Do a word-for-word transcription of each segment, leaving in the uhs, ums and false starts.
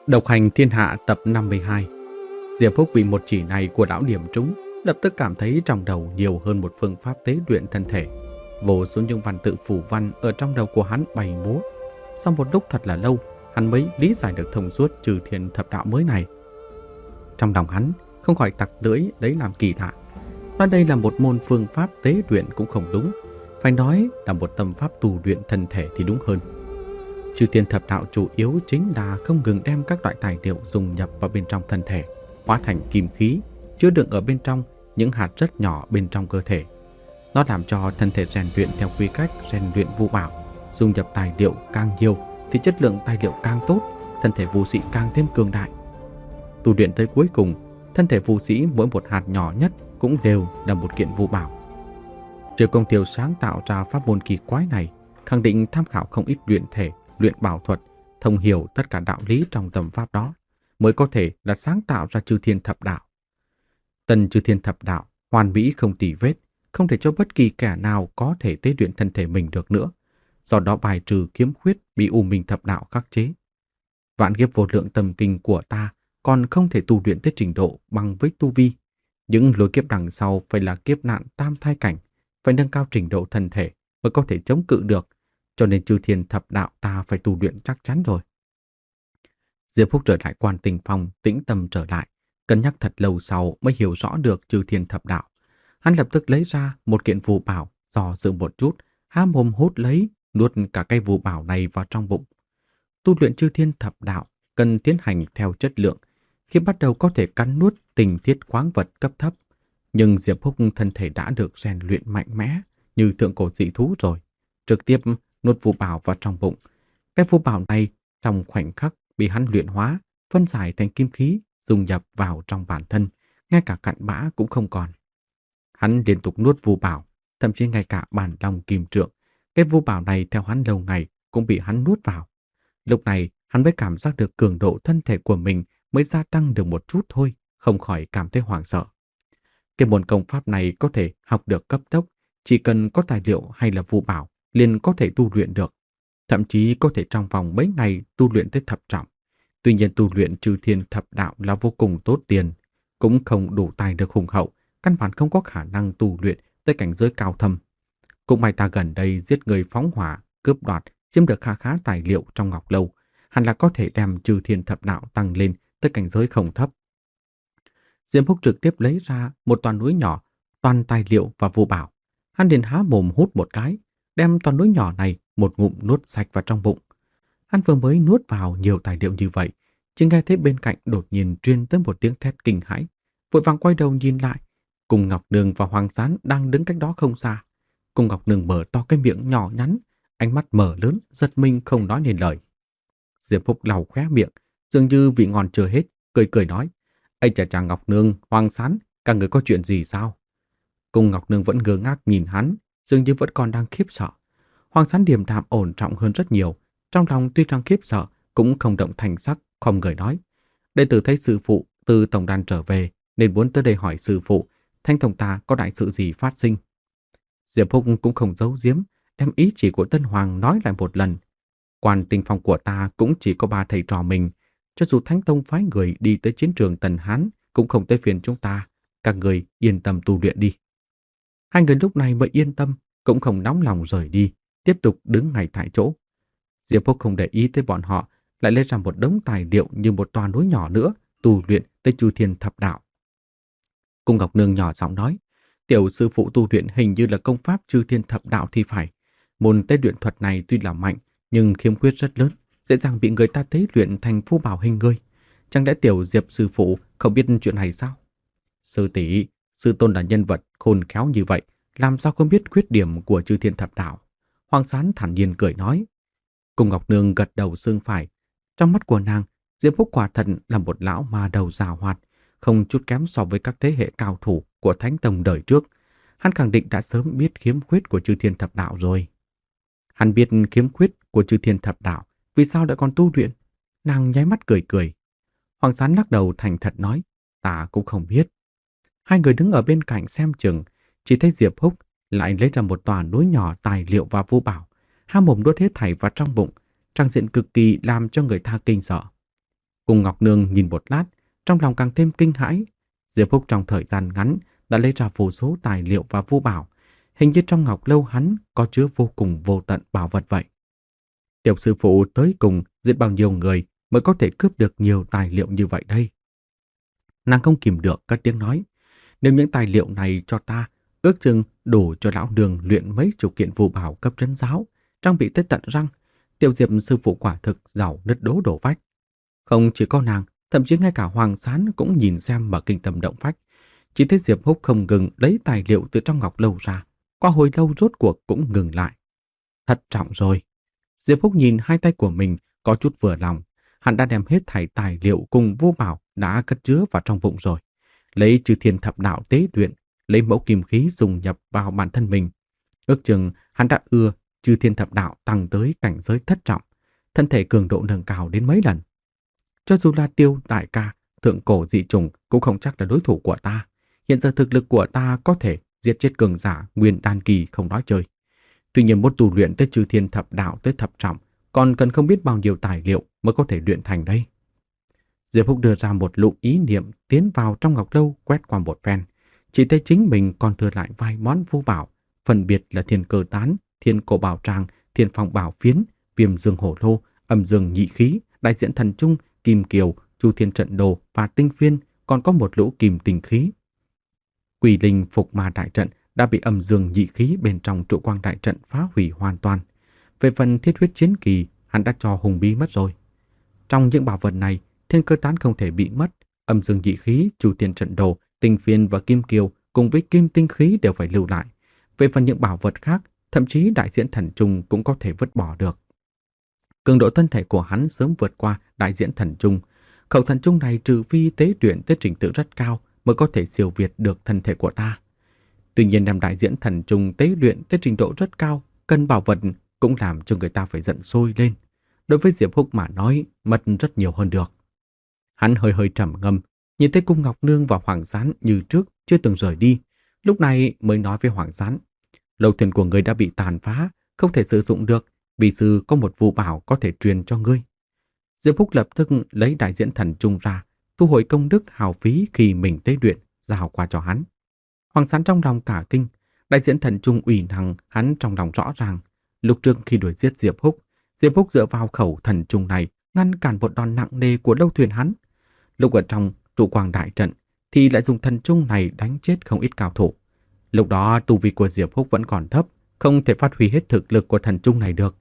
Độc hành thiên hạ tập năm mươi hai. Diệp Phúc bị một chỉ này của lão điểm trúng, lập tức cảm thấy trong đầu nhiều hơn một phương pháp tế luyện thân thể. Vô số những văn tự phù văn ở trong đầu của hắn bay múa. Sau một lúc thật là lâu, hắn mới lý giải được thông suốt trừ thiên thập đạo mới này. Trong lòng hắn không khỏi tặc lưỡi đấy làm kỳ lạ. Nói đây là một môn phương pháp tế luyện cũng không đúng, phải nói là một tâm pháp tu luyện thân thể thì đúng hơn. Chư thiên thập đạo chủ yếu chính là không ngừng đem các loại tài liệu dùng nhập vào bên trong thân thể, hóa thành kim khí, chứa đựng ở bên trong những hạt rất nhỏ bên trong cơ thể. Nó làm cho thân thể rèn luyện theo quy cách rèn luyện vu bảo, dùng nhập tài liệu càng nhiều thì chất lượng tài liệu càng tốt, thân thể vu sĩ càng thêm cường đại. Tu luyện tới cuối cùng, thân thể vu sĩ mỗi một hạt nhỏ nhất cũng đều là một kiện vu bảo. Triệu Công Tiêu sáng tạo ra pháp môn kỳ quái này, khẳng định tham khảo không ít luyện thể, luyện bảo thuật, thông hiểu tất cả đạo lý trong tầm pháp đó, mới có thể là sáng tạo ra chư thiên thập đạo. Tần chư thiên thập đạo, hoàn mỹ không tì vết, không để cho bất kỳ kẻ nào có thể tế luyện thân thể mình được nữa, do đó bài trừ kiếm khuyết bị U Minh thập đạo khắc chế. Vạn kiếp vô lượng tâm kinh của ta còn không thể tu luyện tới trình độ bằng với tu vi. Những lối kiếp đằng sau phải là kiếp nạn tam thai cảnh, phải nâng cao trình độ thân thể mới có thể chống cự được, cho nên chư thiên thập đạo ta phải tu luyện chắc chắn rồi. Diệp Phúc trở lại Quan Tinh Phong, tĩnh tâm trở lại, cân nhắc thật lâu sau mới hiểu rõ được chư thiên thập đạo. Hắn lập tức lấy ra một kiện phù bảo, dò dự một chút, há mồm hút lấy, nuốt cả cây phù bảo này vào trong bụng. Tu luyện chư thiên thập đạo cần tiến hành theo chất lượng, khi bắt đầu có thể cắn nuốt tình thiết khoáng vật cấp thấp, nhưng Diệp Phúc thân thể đã được rèn luyện mạnh mẽ như thượng cổ dị thú rồi, trực tiếp nuốt phù bảo vào trong bụng. Cái phù bảo này trong khoảnh khắc bị hắn luyện hóa, phân giải thành kim khí, dung nhập vào trong bản thân, ngay cả cặn bã cũng không còn. Hắn liên tục nuốt phù bảo, thậm chí ngay cả bản long kim trượng, cái phù bảo này theo hắn lâu ngày cũng bị hắn nuốt vào. Lúc này hắn mới cảm giác được cường độ thân thể của mình mới gia tăng được một chút thôi, không khỏi cảm thấy hoảng sợ. Cái môn công pháp này có thể học được cấp tốc, chỉ cần có tài liệu hay là phù bảo liền có thể tu luyện được, thậm chí có thể trong vòng mấy ngày tu luyện tới thập trọng. Tuy nhiên tu luyện chư thiên thập đạo là vô cùng tốt tiền, cũng không đủ tài được hùng hậu, căn bản không có khả năng tu luyện tới cảnh giới cao thâm. Cũng may ta gần đây giết người phóng hỏa, cướp đoạt, chiếm được khá khá tài liệu trong ngọc lâu, hẳn là có thể đem chư thiên thập đạo tăng lên tới cảnh giới không thấp. Diệp Phúc trực tiếp lấy ra một toàn núi nhỏ, toàn tài liệu và phù bảo. Hắn liền há mồm hút một cái, đem toàn núi nhỏ này một ngụm nuốt sạch vào trong bụng. Hắn vừa mới nuốt vào nhiều tài liệu như vậy, chỉ nghe thấy bên cạnh đột nhiên truyền tới một tiếng thét kinh hãi, vội vàng quay đầu nhìn lại. Cùng Ngọc Nương và Hoàng Sán đang đứng cách đó không xa. Cùng Ngọc Nương mở to cái miệng nhỏ nhắn, ánh mắt mở lớn, giật mình không nói nên lời. Diệp Phúc lau khóe miệng, dường như vị ngon chưa hết, cười cười nói: "Ây chà chà, Ngọc Nương, Hoàng Sán, các người có chuyện gì sao?" Cùng Ngọc Nương vẫn ngơ ngác nhìn hắn, dường như vẫn còn đang khiếp sợ. Hoàng Sán điềm đạm ổn trọng hơn rất nhiều, trong lòng tuy rằng khiếp sợ cũng không động thành sắc, không người nói: "Đệ tử thấy sư phụ từ tổng đàn trở về, nên muốn tới đây hỏi sư phụ, Thanh Tổng ta có đại sự gì phát sinh?" Diệp Phúc cũng không giấu giếm, đem ý chỉ của Tân Hoàng nói lại một lần. Quan Tinh Phong của ta cũng chỉ có ba thầy trò mình, cho dù Thánh Tông phái người đi tới chiến trường Tần Hán cũng không tới phiền chúng ta, các người yên tâm tu luyện đi. Hai người lúc này mới yên tâm, cũng không nóng lòng rời đi, tiếp tục đứng ngay tại chỗ. Diệp Phúc không để ý tới bọn họ, lại lấy ra một đống tài liệu như một tòa núi nhỏ nữa, tu luyện tới chư thiên thập đạo. Cung Ngọc Nương nhỏ giọng nói: "Tiểu sư phụ tu luyện hình như là công pháp chư thiên thập đạo thì phải. Môn tế luyện thuật này tuy là mạnh, nhưng khiếm khuyết rất lớn, dễ dàng bị người ta tế luyện thành phù bảo hình người. Chẳng lẽ tiểu Diệp sư phụ không biết chuyện này sao?" "Sư tỷ, sư tôn là nhân vật khôn khéo như vậy, làm sao không biết khuyết điểm của chư thiên thập đạo?" Hoàng Sán thản nhiên cười nói. Cung Ngọc Nương gật đầu xương phải. Trong mắt của nàng, Diệp Phúc quả thật là một lão ma đầu giàu hoạt, không chút kém so với các thế hệ cao thủ của Thánh Tông đời trước. Hắn khẳng định đã sớm biết khiếm khuyết của chư thiên thập đạo rồi. Hắn biết khiếm khuyết của chư thiên thập đạo, vì sao lại còn tu luyện? Nàng nháy mắt cười cười. Hoàng Sán lắc đầu thành thật nói: "Ta cũng không biết." Hai người đứng ở bên cạnh xem chừng, chỉ thấy Diệp Phúc lại lấy ra một tòa núi nhỏ tài liệu và phù bảo, há mồm nuốt hết thảy vào trong bụng, trang diện cực kỳ làm cho người ta kinh sợ. Cùng Ngọc Nương nhìn một lát, trong lòng càng thêm kinh hãi. Diệp Phúc trong thời gian ngắn đã lấy ra vô số tài liệu và vu bảo, hình như trong ngọc lâu hắn có chứa vô cùng vô tận bảo vật vậy. Tiểu sư phụ tới cùng giết bao nhiêu người mới có thể cướp được nhiều tài liệu như vậy đây? Nàng không kìm được cất tiếng nói, nếu những tài liệu này cho ta, ước chừng đủ cho lão đường luyện mấy chục kiện vu bảo cấp trấn giáo, trang bị tới tận răng. Tiểu Diệp sư phụ quả thực giàu nứt đố đổ vách. Không chỉ có nàng, thậm chí ngay cả Hoàng Sán cũng nhìn xem mà kinh tâm động phách. Chỉ thấy Diệp Húc không ngừng lấy tài liệu từ trong ngọc lâu ra, qua hồi lâu rốt cuộc cũng ngừng lại. Thất trọng rồi. Diệp Húc nhìn hai tay của mình có chút vừa lòng. Hắn đã đem hết thảy tài liệu cùng vô bảo đã cất chứa vào trong bụng rồi. Lấy Chư Thiên Thập Đạo tế luyện, lấy mẫu kim khí dùng nhập vào bản thân mình. Ước chừng hắn đã ưa Chư Thiên Thập Đạo tăng tới cảnh giới thất trọng, thân thể cường độ nâng cao đến mấy lần. Cho dù là Tiêu đại ca, thượng cổ dị trùng cũng không chắc là đối thủ của ta. Hiện giờ thực lực của ta có thể giết chết cường giả nguyên đan kỳ không nói chơi. Tuy nhiên muốn tu luyện tới Chư Thiên Thập Đạo tới thập trọng, còn cần không biết bao nhiêu tài liệu mới có thể luyện thành đây. Diệp Húc đưa ra một lũ ý niệm tiến vào trong ngọc lâu quét qua một phen. Chỉ thấy chính mình còn thừa lại vài món vu bảo, phân biệt là Thiên Cơ Tán, Thiên Cổ Bảo Tràng, Thiên Phong Bảo Phiến, Viêm Dương Hổ Lô, Âm Dương Nhị Khí, Đại Diễn Thần Trung, Kim Kiều, Chu Thiên Trận Đồ và Tinh Phiên, còn có một lũ kim tinh khí. Quỷ Linh Phục Ma Đại Trận đã bị Âm Dương Nhị Khí bên trong trụ quang đại trận phá hủy hoàn toàn. Về phần Thiết Huyết Chiến Kỳ, hắn đã cho Hùng Bí mất rồi. Trong những bảo vật này, Thiên Cơ Tán không thể bị mất, Âm Dương Nhị Khí, Chu Thiên Trận Đồ, Tinh Phiên và Kim Kiều cùng với kim tinh khí đều phải lưu lại. Về phần những bảo vật khác, thậm chí Đại Diễn Thần Trung cũng có thể vứt bỏ được. Cường độ thân thể của hắn sớm vượt qua Đại Diễn Thần Trung. Khẩu thần trung này trừ phi tế luyện tới trình tự rất cao mới có thể siêu việt được thân thể của ta. Tuy nhiên đem Đại Diễn Thần Trung tế luyện tới trình độ rất cao, cần bảo vật cũng làm cho người ta phải giận sôi lên. Đối với Diệp Húc mà nói, mất rất nhiều hơn được. Hắn hơi hơi trầm ngâm, nhìn thấy Cung Ngọc Nương và Hoàng Gián như trước chưa từng rời đi, lúc này mới nói với Hoàng Gián: lâu thuyền của người đã bị tàn phá, không thể sử dụng được, vì sư có một vu bảo có thể truyền cho ngươi. Diệp Húc lập tức lấy Đại Diễn Thần Trung ra, thu hồi công đức hào phí khi mình tế luyện, giao qua cho hắn. Hoàng Sán trong lòng cả kinh, Đại Diễn Thần Trung ủy năng hắn trong lòng rõ ràng. Lúc trước khi đuổi giết Diệp Húc, Diệp Húc dựa vào khẩu thần trung này ngăn cản một đòn nặng nề của lâu thuyền hắn. Lúc ở trong trụ quang đại trận thì lại dùng thần trung này đánh chết không ít cao thủ. Lúc đó tu vi của Diệp Húc vẫn còn thấp, không thể phát huy hết thực lực của thần trung này được.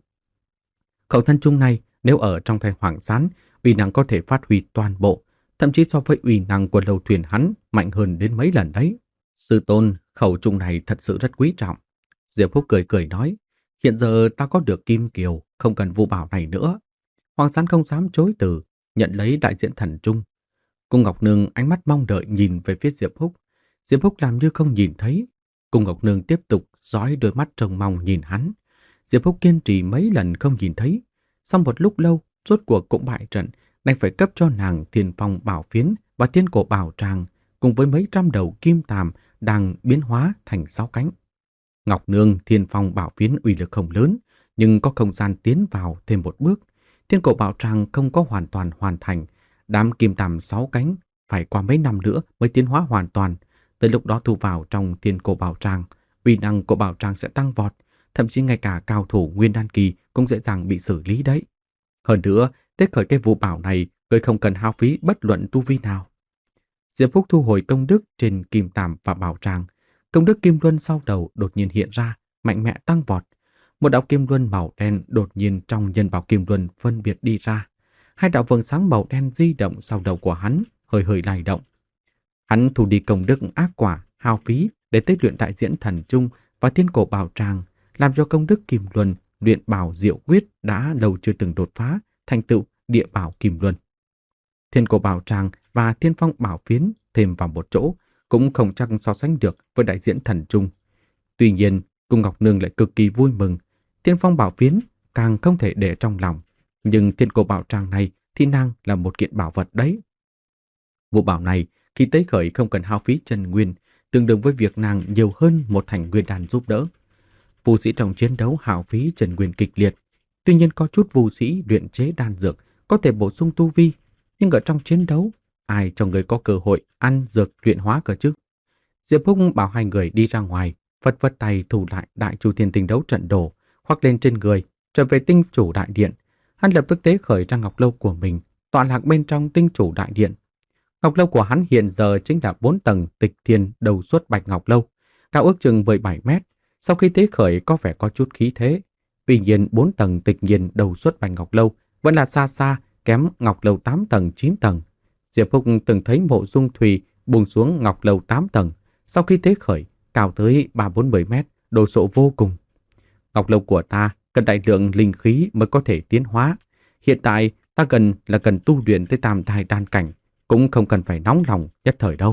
Khẩu thần trung này nếu ở trong tay Hoàng Sán, uy năng có thể phát huy toàn bộ, thậm chí so với uy năng của lâu thuyền hắn mạnh hơn đến mấy lần đấy. Sư tôn, khẩu trung này thật sự rất quý trọng. Diệp Húc cười cười nói, hiện giờ ta có được Kim Kiều, không cần vu bảo này nữa. Hoàng Sán không dám chối từ, nhận lấy Đại Diễn Thần Trung. Cung Ngọc Nương ánh mắt mong đợi nhìn về phía Diệp Húc. Diệp Húc làm như không nhìn thấy. Cung Ngọc Nương tiếp tục dõi đôi mắt trông mong nhìn hắn. Diệp Húc kiên trì mấy lần không nhìn thấy. Sau một lúc lâu, rốt cuộc cũng bại trận, đành phải cấp cho nàng Thiên Phong Bảo Phiến và Thiên Cổ Bảo Tràng, cùng với mấy trăm đầu kim tàm đang biến hóa thành sáu cánh. Ngọc Nương Thiên Phong Bảo Phiến uy lực không lớn, nhưng có không gian tiến vào thêm một bước. Thiên Cổ Bảo Tràng không có hoàn toàn hoàn thành, đám kim tàm sáu cánh phải qua mấy năm nữa mới tiến hóa hoàn toàn. Tới lúc đó thu vào trong Thiên Cổ Bảo Tràng, uy năng của Bảo Tràng sẽ tăng vọt, thậm chí ngay cả cao thủ nguyên đan kỳ cũng dễ dàng bị xử lý đấy. Hơn nữa, tế khởi cái vụ bảo này, người không cần hao phí bất luận tu vi nào. Diệp Húc thu hồi công đức trên kim tàm và bảo tràng. Công đức kim luân sau đầu đột nhiên hiện ra, mạnh mẽ tăng vọt. Một đạo kim luân màu đen đột nhiên trong nhân bảo kim luân phân biệt đi ra. Hai đạo vầng sáng màu đen di động sau đầu của hắn, hơi hơi lay động. Hắn thu đi công đức ác quả, hao phí để tế luyện Đại Diễn Thần Trung và Thiên Cổ Bảo Tràng, làm cho công đức kim luân luyện bảo diệu quyết đã lâu chưa từng đột phá, thành tựu địa bảo kim luân. Thiên Cổ Bảo Tràng và Thiên Phong Bảo Phiến thêm vào một chỗ cũng không chắc so sánh được với Đại Diễn Thần Trung. Tuy nhiên, Cung Ngọc Nương lại cực kỳ vui mừng. Thiên Phong Bảo Phiến càng không thể để trong lòng, nhưng Thiên Cổ Bảo Tràng này thì nàng là một kiện bảo vật đấy. Vụ bảo này khi tế khởi không cần hao phí chân nguyên, tương đương với việc nàng nhiều hơn một thành nguyên đan giúp đỡ. Vũ sĩ trong chiến đấu hao phí chân nguyên kịch liệt, tuy nhiên có chút vũ sĩ luyện chế đan dược có thể bổ sung tu vi, Nhưng ở trong chiến đấu, ai cho người có cơ hội ăn dược luyện hóa cơ chứ? Diệp Húc bảo hai người đi ra ngoài, vất vất tay thủ lại Đại Chu Thiên Tinh Đấu Trận Đồ, khoác lên trên người, trở về tinh chủ đại điện. Hắn lập tức tế khởi ra ngọc lâu của mình, tọa lạc bên trong tinh chủ đại điện. Ngọc lâu của hắn hiện giờ chính là bốn tầng tịch thiên đầu suốt bạch ngọc lâu, cao ước chừng mười bảy mét. Sau khi tế khởi có vẻ có chút khí thế. Tuy nhiên bốn tầng tịch nhiên đầu suốt bạch ngọc lâu vẫn là xa xa kém ngọc lâu tám tầng chín tầng. Diệp Húc từng thấy Mộ Dung Thùy buông xuống ngọc lâu tám tầng, sau khi tế khởi cao tới ba bốn mươi mét, đồ sộ vô cùng. Ngọc lâu của ta cần đại lượng linh khí mới có thể tiến hóa. Hiện tại ta cần là cần tu luyện tới tam thai đan cảnh, cũng không cần phải nóng lòng nhất thời đâu.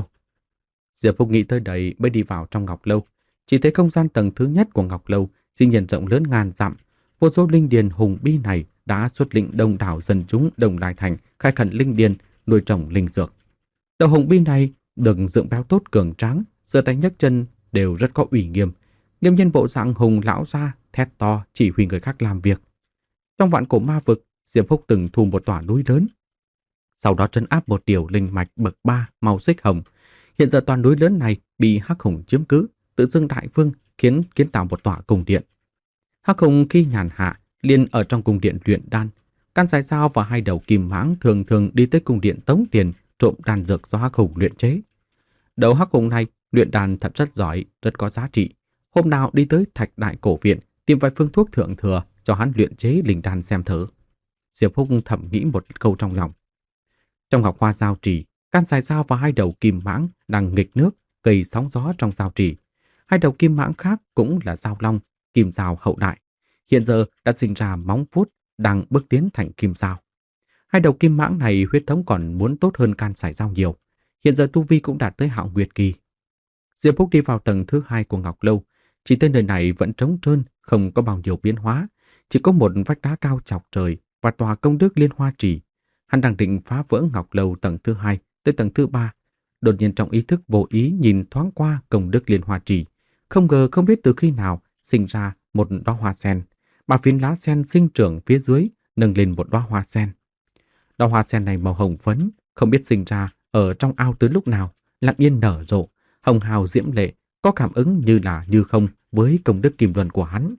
Diệp Húc nghĩ tới đây mới đi vào trong ngọc lâu. Chỉ thấy không gian tầng thứ nhất của ngọc lâu dĩ nhiên rộng lớn ngàn dặm. Vô số linh điền hùng bi này đã xuất lĩnh đông đảo dân chúng Đồng Lai Thành khai khẩn linh điền, nuôi trồng linh dược. Đầu hùng bi này được dựng béo tốt cường tráng, giơ tay nhấc chân đều rất có ủy nghiêm. Nghiêm nhân bộ dạng hùng lão gia thét to chỉ huy người khác làm việc. Trong vạn cổ ma vực, Diệp Húc từng thu một tòa núi lớn, sau đó trấn áp một điều linh mạch bậc ba màu xích hồng. Hiện giờ toàn núi lớn này bị Hắc Hùng chiếm cứ, tự dưng đại vương khiến kiến tạo một tòa cung điện. Hắc Hùng khi nhàn hạ liền ở trong cung điện luyện đan. Can Sài Dao và hai đầu kim mãng thường thường đi tới cung điện tống tiền trộm đan dược do Hắc Hùng luyện chế. Đầu Hắc Hùng này luyện đan thật rất giỏi, rất có giá trị. Hôm nào đi tới Thạch Đại Cổ Viện tìm vài phương thuốc thượng thừa cho hắn luyện chế linh đan xem thử. Diệp Húc thầm nghĩ một câu trong lòng. Trong ngọc hoa giao trì, Can Sài Dao và hai đầu kim mãng đang nghịch nước, gây sóng gió trong giao trì. Hai đầu kim mãng khác cũng là giao long, kim giao hậu đại. Hiện giờ đã sinh ra móng vuốt, đang bước tiến thành kim giao. Hai đầu kim mãng này huyết thống còn muốn tốt hơn Can Sài Dao nhiều. Hiện giờ tu vi cũng đạt tới hạo nguyệt kỳ. Diệp Húc đi vào tầng thứ hai của ngọc lâu. Chỉ tới nơi này vẫn trống trơn, không có bao nhiêu biến hóa. Chỉ có một vách đá cao chọc trời và tòa công đức Liên Hoa Trì. Hắn đang định phá vỡ ngọc lâu tầng thứ hai tới tầng thứ ba. Đột nhiên trong ý thức vô ý nhìn thoáng qua công đức Liên Hoa Trì. Không ngờ không biết từ khi nào sinh ra một đóa hoa sen. Ba phiến lá sen sinh trưởng phía dưới nâng lên một đóa hoa sen. Đóa hoa sen này màu hồng phấn, không biết sinh ra ở trong ao từ lúc nào, lặng yên nở rộ, hồng hào diễm lệ, có cảm ứng như là như không với công đức kim luân của hắn.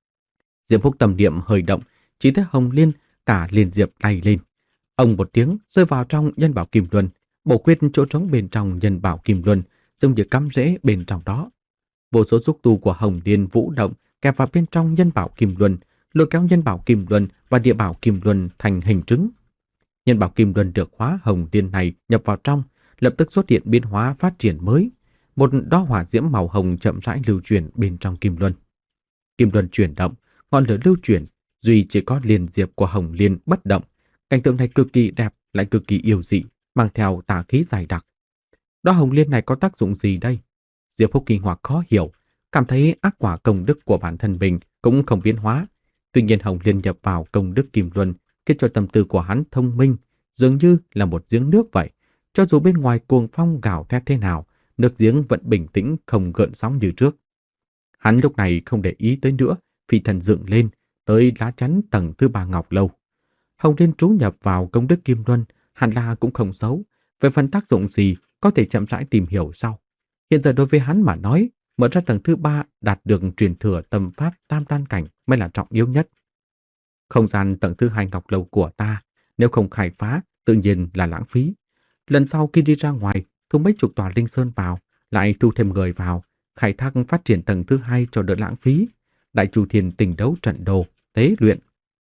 Diệp Húc tâm niệm hơi động, chỉ thấy Hồng Liên cả liền diệp bay lên. Ông một tiếng rơi vào trong nhân bảo kim luân, bổ quyết chỗ trống bên trong nhân bảo kim luân, giống như cắm rễ bên trong đó. Vô số xúc tu của Hồng Liên vũ động kẹp vào bên trong nhân bảo kim luân, lôi kéo nhân bảo kim luân và địa bảo kim luân thành hình trứng. Nhân bảo kim luân được hóa Hồng Liên này nhập vào trong, lập tức xuất hiện biến hóa phát triển mới. Một đóa hỏa diễm màu hồng chậm rãi lưu chuyển bên trong kim luân. Kim luân chuyển động, ngọn lửa lưu chuyển, duy chỉ có liền diệp của Hồng Liên bất động. Cảnh tượng này cực kỳ đẹp, lại cực kỳ yêu dị, mang theo tà khí dày đặc. Đóa Hồng Liên này có tác dụng gì đây? Diệp Húc kỳ hoặc khó hiểu, cảm thấy ác quả công đức của bản thân mình cũng không biến hóa. Tuy nhiên Hồng Liên nhập vào công đức kim luân, khiến cho tâm tư của hắn thông minh, dường như là một giếng nước vậy. Cho dù bên ngoài cuồng phong gào thét thế nào, nước giếng vẫn bình tĩnh không gợn sóng như trước. Hắn lúc này không để ý tới nữa, phi thần dựng lên tới lá chắn tầng thứ ba ngọc lâu. Hồng Liên trú nhập vào công đức kim luân, hẳn là cũng không xấu. Về phần tác dụng gì có thể chậm rãi tìm hiểu sau. Hiện giờ đối với hắn mà nói, mở ra tầng thứ ba đạt được truyền thừa tâm pháp tam đan cảnh mới là trọng yếu nhất. Không gian tầng thứ hai ngọc lâu của ta, nếu không khai phá, tự nhiên là lãng phí. Lần sau khi đi ra ngoài, thu mấy chục tòa linh sơn vào, lại thu thêm người vào, khai thác phát triển tầng thứ hai cho đỡ lãng phí. Đại Chu Thiên Tinh Đấu Trận Đồ, tế luyện.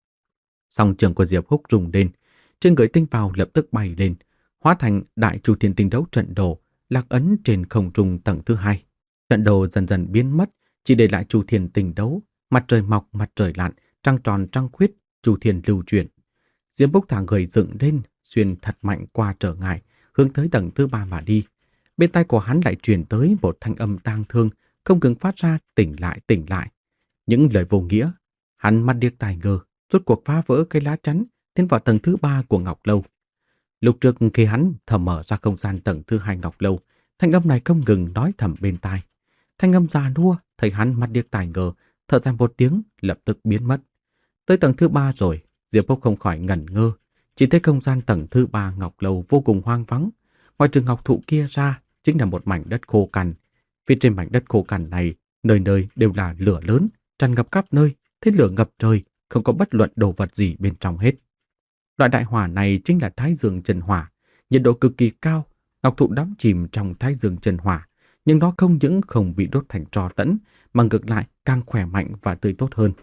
Song trường của Diệp Húc rung lên, trên người tinh bào lập tức bay lên, hóa thành Đại Chu Thiên Tinh Đấu Trận Đồ, lạc ấn trên không trung tầng thứ hai. Trận đồ dần dần biến mất, chỉ để lại Chu Thiên Tinh Đấu, mặt trời mọc, mặt trời lặn, trăng tròn trăng khuyết, Chu Thiên lưu chuyển. Diệp Húc thả người dựng lên, xuyên thật mạnh qua trở ngại, hướng tới tầng thứ ba mà đi. Bên tai của hắn lại truyền tới một thanh âm tang thương, không ngừng phát ra tỉnh lại tỉnh lại. Những lời vô nghĩa. Hắn mắt điếc tai ngơ, rốt cuộc phá vỡ cái lá chắn, tiến vào tầng thứ ba của ngọc lâu. Lúc trước khi hắn thầm mở ra không gian tầng thứ hai ngọc lâu, thanh âm này không ngừng nói thầm bên tai. Thanh âm già nua, thấy hắn mắt điếc tai ngơ, thở dài một tiếng, lập tức biến mất. Tới tầng thứ ba rồi, Diệp Húc không khỏi ngẩn ngơ, Chỉ thấy không gian tầng thứ ba ngọc lầu vô cùng hoang vắng. Ngoài trừ ngọc thụ kia ra, chính là một mảnh đất khô cằn. Phía trên mảnh đất khô cằn này, nơi nơi đều là lửa lớn, tràn ngập khắp nơi, thế lửa ngập trời, không có bất luận đồ vật gì bên trong hết. Loại đại hỏa này chính là Thái Dương chân hỏa, nhiệt độ cực kỳ cao, ngọc thụ đắm chìm trong Thái Dương chân hỏa, nhưng nó không những không bị đốt thành tro tẫn, mà ngược lại càng khỏe mạnh và tươi tốt hơn.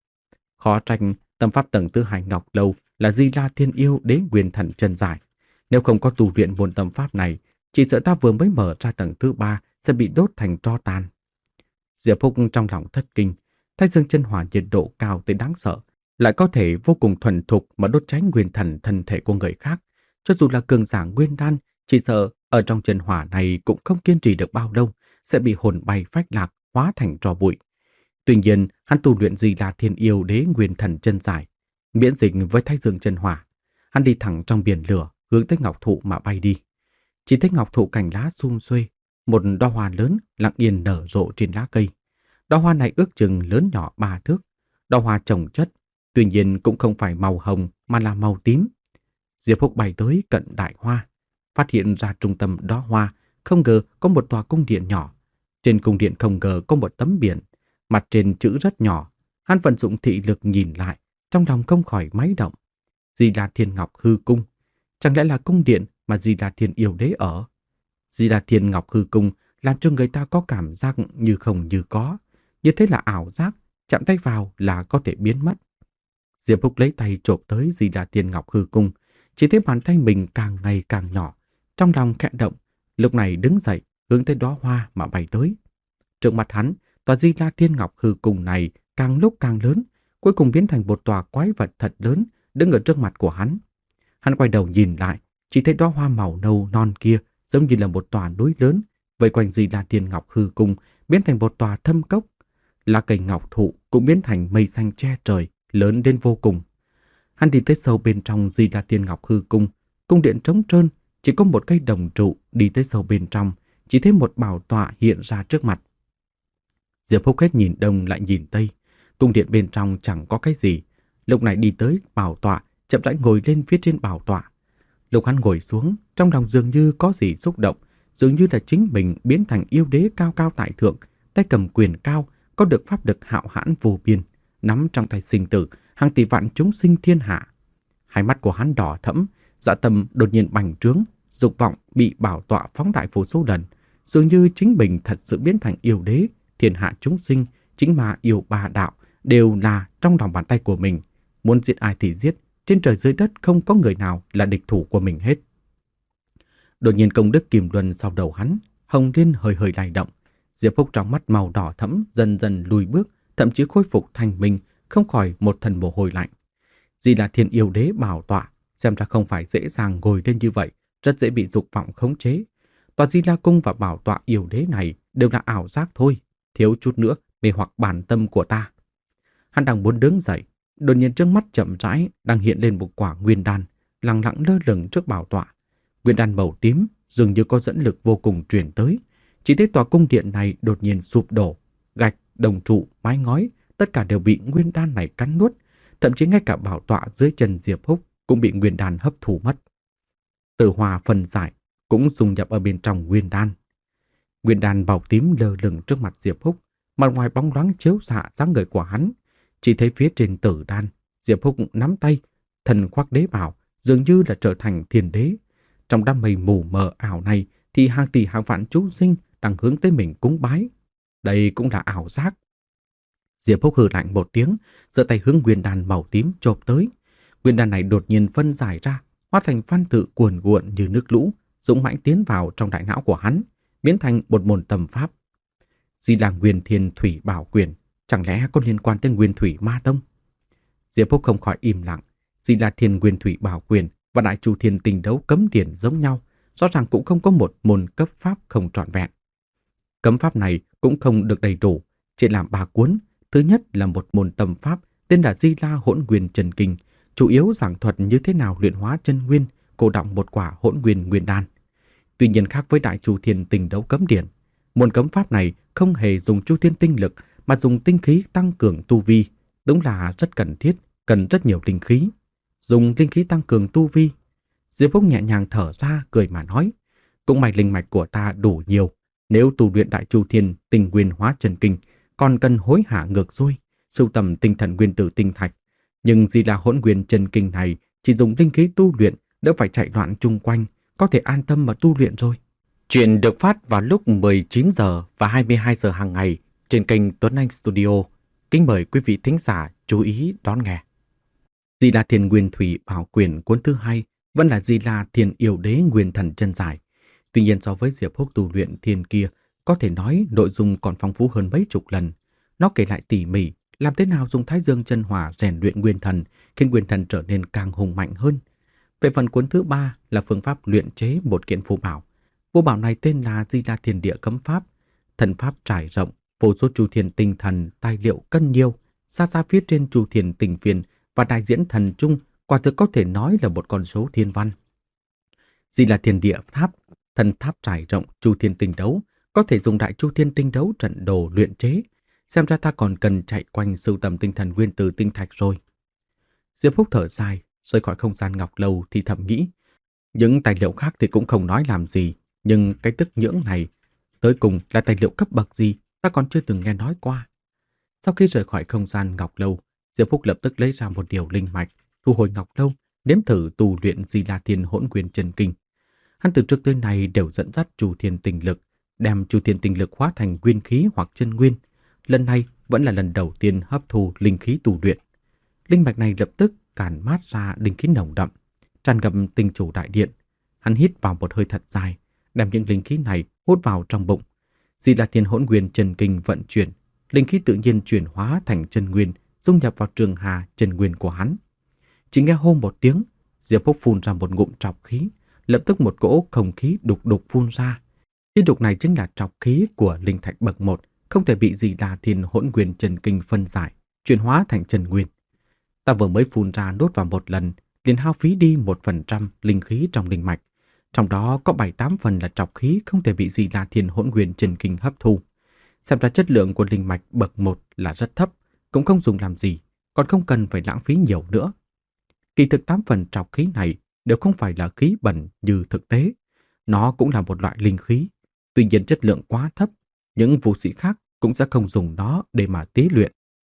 Khó trách tâm pháp tầng thứ hai ngọc lâu là Di La Thiên Yêu Đế Nguyên Thần chân giải. Nếu không có tu luyện môn tâm pháp này, chỉ sợ ta vừa mới mở ra tầng thứ ba sẽ bị đốt thành tro tàn. Diệp Phúc trong lòng thất kinh, Thái Dương chân hỏa nhiệt độ cao tới đáng sợ, lại có thể vô cùng thuần thục mà đốt cháy nguyên thần thân thể của người khác. Cho dù là cường giả nguyên đan, chỉ sợ ở trong chân hỏa này cũng không kiên trì được bao lâu, sẽ bị hồn bay phách lạc, hóa thành tro bụi. Tuy nhiên, hắn tu luyện Di La Thiên Yêu Đế Nguyên Thần chân giải, miễn dịch với Thái Dương chân hỏa. Hắn đi thẳng trong biển lửa, hướng tới ngọc thụ mà bay đi. Chỉ thấy ngọc thụ cành lá sum xuê, một đóa hoa lớn lặng yên nở rộ trên lá cây. Đóa hoa này ước chừng lớn nhỏ ba thước, đóa hoa chồng chất, tuy nhiên cũng không phải màu hồng mà là màu tím. Diệp Phúc bay tới cận đại hoa, phát hiện ra trung tâm đóa hoa, không ngờ có một tòa cung điện nhỏ. Trên cung điện không ngờ có một tấm biển, mặt trên chữ rất nhỏ. Hắn vận dụng thị lực nhìn lại, trong lòng không khỏi máy động. Di La Thiên Ngọc Hư Cung, chẳng lẽ là cung điện mà Di La Thiên Yêu Đế ở? Di La Thiên Ngọc Hư Cung làm cho người ta có cảm giác như không như có, như thế là ảo giác, chạm tay vào là có thể biến mất. Diệp Phúc lấy tay chộp tới Di La Thiên Ngọc Hư Cung, chỉ thấy bàn tay mình càng ngày càng nhỏ, trong lòng khẽ động, lúc này đứng dậy, hướng tới đóa hoa mà bay tới. Trước mặt hắn, tòa Di La Thiên Ngọc Hư Cung này càng lúc càng lớn, cuối cùng biến thành một tòa quái vật thật lớn đứng ở trước mặt của hắn. Hắn quay đầu nhìn lại, chỉ thấy đóa hoa màu nâu non kia giống như là một tòa núi lớn, vây quanh Di La Thiên Ngọc Hư Cung biến thành một tòa thâm cốc. Lá cây ngọc thụ cũng biến thành mây xanh che trời, lớn đến vô cùng. Hắn đi tới sâu bên trong Di La Thiên Ngọc Hư Cung, cung điện trống trơn, chỉ có một cây đồng trụ. Đi tới sâu bên trong, chỉ thấy một bảo tọa hiện ra trước mặt. Diệp Phúc hết nhìn đông lại nhìn tây, cung điện bên trong chẳng có cái gì. Lúc này đi tới bảo tọa, chậm rãi ngồi lên phía trên bảo tọa. Lúc hắn ngồi xuống, trong lòng dường như có gì xúc động, dường như là chính mình biến thành yêu đế cao cao tại thượng, tay cầm quyền cao, có được pháp lực hạo hãn vô biên, nắm trong tay sinh tử hàng tỷ vạn chúng sinh thiên hạ. Hai mắt của hắn đỏ thẫm, dạ tâm đột nhiên bành trướng, dục vọng bị bảo tọa phóng đại vô số lần, dường như chính mình thật sự biến thành yêu đế, thiên hạ chúng sinh, chính mà yêu ba đạo đều là trong lòng bàn tay của mình, muốn giết ai thì giết, trên trời dưới đất không có người nào là địch thủ của mình hết. Đột nhiên công đức kim luân sau đầu hắn, hồng liên hơi hơi lay động. Diệp Phúc trong mắt màu đỏ thẫm dần dần lùi bước, thậm chí khôi phục thành mình, không khỏi một thần mồ hôi lạnh. Di La Thiên Yêu Đế bảo tọa, xem ra không phải dễ dàng ngồi lên như vậy, rất dễ bị dục vọng khống chế. Tòa Di La Cung và bảo tọa yêu đế này đều là ảo giác thôi, thiếu chút nữa mê hoặc bản tâm của ta. Hắn đang muốn đứng dậy, đột nhiên trước mắt chậm rãi đang hiện lên một quả nguyên đan, lặng lặng lơ lửng trước bảo tọa. Nguyên đan màu tím dường như có dẫn lực vô cùng truyền tới. Chỉ thấy tòa cung điện này đột nhiên sụp đổ, gạch, đồng trụ, mái ngói, tất cả đều bị nguyên đan này cắn nuốt, thậm chí ngay cả bảo tọa dưới chân Diệp Phúc cũng bị nguyên đan hấp thụ mất. Tử hòa phân giải cũng dung nhập ở bên trong nguyên đan. Nguyên đan màu tím lơ lửng trước mặt Diệp Phúc, mặt ngoài bóng loáng chiếu xạ dáng người của hắn. Chỉ thấy phía trên tử đan, Diệp Phúc nắm tay, thần khoác đế bào, dường như là trở thành thiên đế. Trong đám mây mù mờ ảo này thì hàng tỷ hàng vạn chúng sinh đang hướng tới mình cúng bái. Đây cũng là ảo giác. Diệp Phúc hừ lạnh một tiếng, giơ tay hướng nguyên đan màu tím chộp tới. Nguyên đan này đột nhiên phân giải ra, hóa thành văn tự cuồn cuộn như nước lũ, dũng mãnh tiến vào trong đại não của hắn, biến thành một môn tâm pháp. Di là Nguyên Thiên Thủy Bảo Quyền, chẳng lẽ có liên quan tới Nguyên Thủy Ma Tông? Diệp Phúc không khỏi im lặng. Di là Thiên Nguyên Thủy Bảo Quyền và Đại Chu Thiên Tình Đấu Cấm Điển giống nhau, rõ ràng cũng không có một môn cấp pháp không trọn vẹn. Cấm pháp này cũng không được đầy đủ, chỉ làm ba cuốn. Thứ nhất là một môn tâm pháp tên là Di La Hỗn Nguyên Chân Kinh, chủ yếu giảng thuật như thế nào luyện hóa chân nguyên, cô đọng một quả hỗn nguyên nguyên đan. Tuy nhiên khác với Đại Chu Thiên Tình Đấu Cấm Điển, môn cấm pháp này không hề dùng Chu Thiên tinh lực mà dùng tinh khí tăng cường tu vi, đúng là rất cần thiết, cần rất nhiều linh khí. dùng linh khí tăng cường tu vi. Diệp Phúc nhẹ nhàng thở ra cười mà nói, cũng may linh mạch của ta đủ nhiều, nếu tu luyện Đại Chu Thiên Tinh Nguyên Hóa Chân Kinh, còn cần hối hả ngược xuôi, sưu tầm tinh thần nguyên tử tinh thạch. Nhưng gì là Hỗn Nguyên Chân Kinh này chỉ dùng linh khí tu luyện, đỡ phải chạy loạn chung quanh, có thể an tâm mà tu luyện rồi. Chuyện được phát vào lúc mười chín giờ và hai mươi hai giờ hàng ngày trên kênh Tuấn Anh Studio. Kính mời quý vị thính giả chú ý đón nghe. Di La Thiên Nguyên Thủy Bảo Quyển cuốn thứ hai vẫn là Di La Thiên Yêu Đế Nguyên Thần chân giải. Tuy nhiên so với Diệp Húc tu luyện thiên kia, có thể nói nội dung còn phong phú hơn mấy chục lần. Nó kể lại tỉ mỉ làm thế nào dùng Thái Dương chân hỏa rèn luyện nguyên thần, khiến nguyên thần trở nên càng hùng mạnh hơn. Về phần cuốn thứ ba là phương pháp luyện chế một kiện phù bảo. Phù bảo này tên là Di La Thiên Địa Cấm Pháp, thần pháp trải rộng, vô số chu thiên tinh thần, tài liệu cân nhiêu, xa xa phía trên chu thiên tinh viên và đại diễn thần trung, quả thực có thể nói là một con số thiên văn. Di La Thiên Địa Tháp, thần tháp trải rộng chu thiên tinh đấu, có thể dùng đại chu thiên tinh đấu trận đồ luyện chế. Xem ra ta còn cần chạy quanh sưu tầm tinh thần nguyên tử tinh thạch rồi. Diệp Phúc thở dài, rời khỏi không gian ngọc lâu thì thầm nghĩ, những tài liệu khác thì cũng không nói làm gì, nhưng cái tức nhưỡng này tới cùng là tài liệu cấp bậc gì ta còn chưa từng nghe nói qua. Sau khi rời khỏi không gian ngọc lâu, Diệp Phúc lập tức lấy ra một điều linh mạch, thu hồi ngọc lâu, nếm thử tu luyện Di La Thiên Hỗn Nguyên Chân Kinh. Hắn từ trước tới nay đều dẫn dắt chu thiên tinh lực, đem chu thiên tinh lực hóa thành nguyên khí hoặc chân nguyên. Lần này vẫn là lần đầu tiên hấp thu linh khí tu luyện. Linh mạch này lập tức càn mát ra linh khí nồng đậm, tràn ngập tinh chủ đại điện. Hắn hít vào một hơi thật dài, đem những linh khí này hút vào trong bụng. Di La Thiên Hỗn Nguyên Chân Kinh vận chuyển, linh khí tự nhiên chuyển hóa thành chân nguyên, dung nhập vào trường hà chân nguyên của hắn. Chỉ nghe hô một tiếng, Diệp Phúc phun ra một ngụm trọc khí, lập tức một cỗ không khí đục đục phun ra. Khí đục này chính là trọc khí của linh thạch bậc một, không thể bị Di La Thiên Hỗn Nguyên Chân Kinh phân giải, chuyển hóa thành chân nguyên. Ta vừa mới phun ra nốt vào một lần, liền hao phí đi một phần trăm linh khí trong linh mạch. Trong đó có bảy tám phần là trọc khí không thể bị Di La Thiên Hỗn Nguyên Chân Kinh hấp thu. Xem ra chất lượng của linh mạch bậc một là rất thấp, cũng không dùng làm gì, còn không cần phải lãng phí nhiều nữa. Kỳ thực tám phần trọc khí này đều không phải là khí bẩn như thực tế. Nó cũng là một loại linh khí. Tuy nhiên chất lượng quá thấp, những vũ sĩ khác cũng sẽ không dùng nó để mà tế luyện.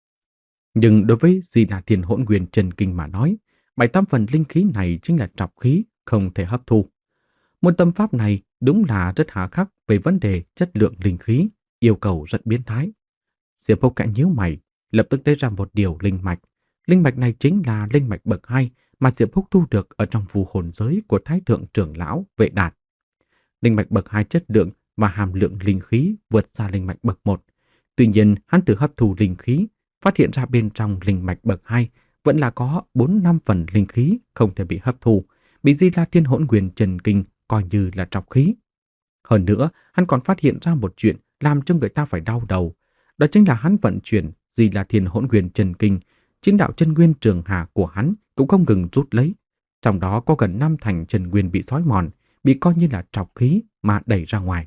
Nhưng đối với Di La Thiên Hỗn Nguyên Chân Kinh mà nói, bảy tám phần linh khí này chính là trọc khí không thể hấp thu. Môn tâm pháp này đúng là rất hà khắc về vấn đề chất lượng linh khí, yêu cầu rất biến thái. Diệp Phúc cạn nhíu mày, lập tức lấy ra một điều linh mạch. Linh mạch này chính là linh mạch bậc hai mà Diệp Phúc thu được ở trong phù hồn giới của Thái Thượng Trưởng Lão Vệ Đạt. Linh mạch bậc hai chất lượng và hàm lượng linh khí vượt xa linh mạch bậc một. Tuy nhiên, hắn từ hấp thu linh khí, phát hiện ra bên trong linh mạch bậc hai vẫn là có bốn năm phần linh khí không thể bị hấp thu, bị Di La Thiên Hỗn Nguyên Chân Kinh coi như là trọc khí. Hơn nữa, hắn còn phát hiện ra một chuyện làm cho người ta phải đau đầu. Đó chính là hắn vận chuyển Di La Thiên Hỗn Nguyên Chân Kinh, chính đạo chân nguyên trường hà của hắn cũng không ngừng rút lấy. Trong đó có gần năm thành chân nguyên bị xói mòn, bị coi như là trọc khí mà đẩy ra ngoài.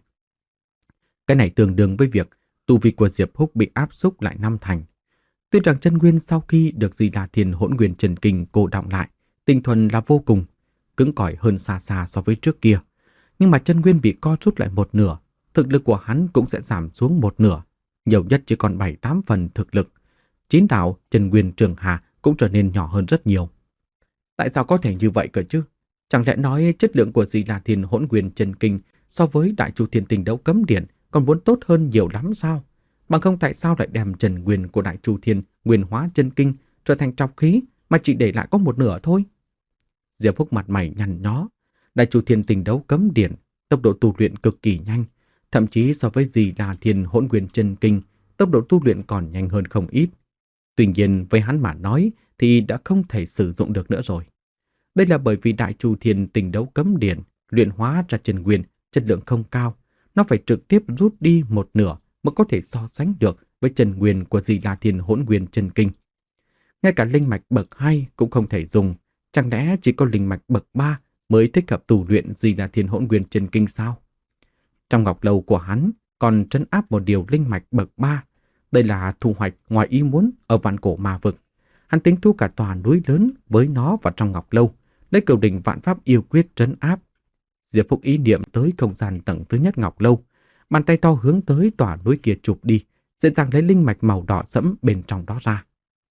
Cái này tương đương với việc tu vi của Diệp Húc bị áp xúc lại năm thành. Tuy rằng chân nguyên sau khi được Di La Thiên Hỗn Nguyên Chân Kinh cô đọng lại, tinh thuần là vô cùng, cứng cỏi hơn xa xa so với trước kia. Nhưng mà chân nguyên bị co rút lại một nửa, thực lực của hắn cũng sẽ giảm xuống một nửa, nhiều nhất chỉ còn bảy tám phần thực lực. Chín đạo chân nguyên trường hà cũng trở nên nhỏ hơn rất nhiều. Tại sao có thể như vậy cơ chứ? Chẳng lẽ nói chất lượng của Di La Thiên Hỗn Nguyên Chân Kinh so với Đại Chu Thiên Tinh Đấu Cấm Điển còn muốn tốt hơn nhiều lắm sao? Bằng không tại sao lại đem chân nguyên của Đại Chu Thiên Nguyên Hóa Chân Kinh trở thành trọc khí mà chỉ để lại có một nửa thôi? Diệp Phúc mặt mày nhăn nhó. Đại Chu Thiên Tinh Đấu Cấm Điển tốc độ tu luyện cực kỳ nhanh, thậm chí so với Di La Thiên Hỗn Nguyên Chân Kinh, tốc độ tu luyện còn nhanh hơn không ít. Tuy nhiên với hắn mà nói thì đã không thể sử dụng được nữa rồi. Đây là bởi vì Đại Chu Thiên Tinh Đấu Cấm Điển luyện hóa ra chân nguyên chất lượng không cao, nó phải trực tiếp rút đi một nửa mới có thể so sánh được với chân nguyên của Di La Thiên Hỗn Nguyên Chân Kinh. Ngay cả linh mạch bậc hai cũng không thể dùng, chẳng lẽ chỉ có linh mạch bậc ba mới thích hợp tu luyện Di La Thiên Hỗn Nguyên Chân Kinh sao? Trong ngọc lâu của hắn còn trấn áp một điều linh mạch bậc ba, đây là thu hoạch ngoài ý muốn ở vạn cổ ma vực. Hắn tính thu cả tòa núi lớn với nó vào trong ngọc lâu, lấy cửu đỉnh vạn pháp yêu quyết trấn áp. Diệp Phúc ý niệm tới không gian tầng thứ nhất ngọc lâu, bàn tay to hướng tới tòa núi kia chụp đi, dễ dàng lấy linh mạch màu đỏ sẫm bên trong đó ra.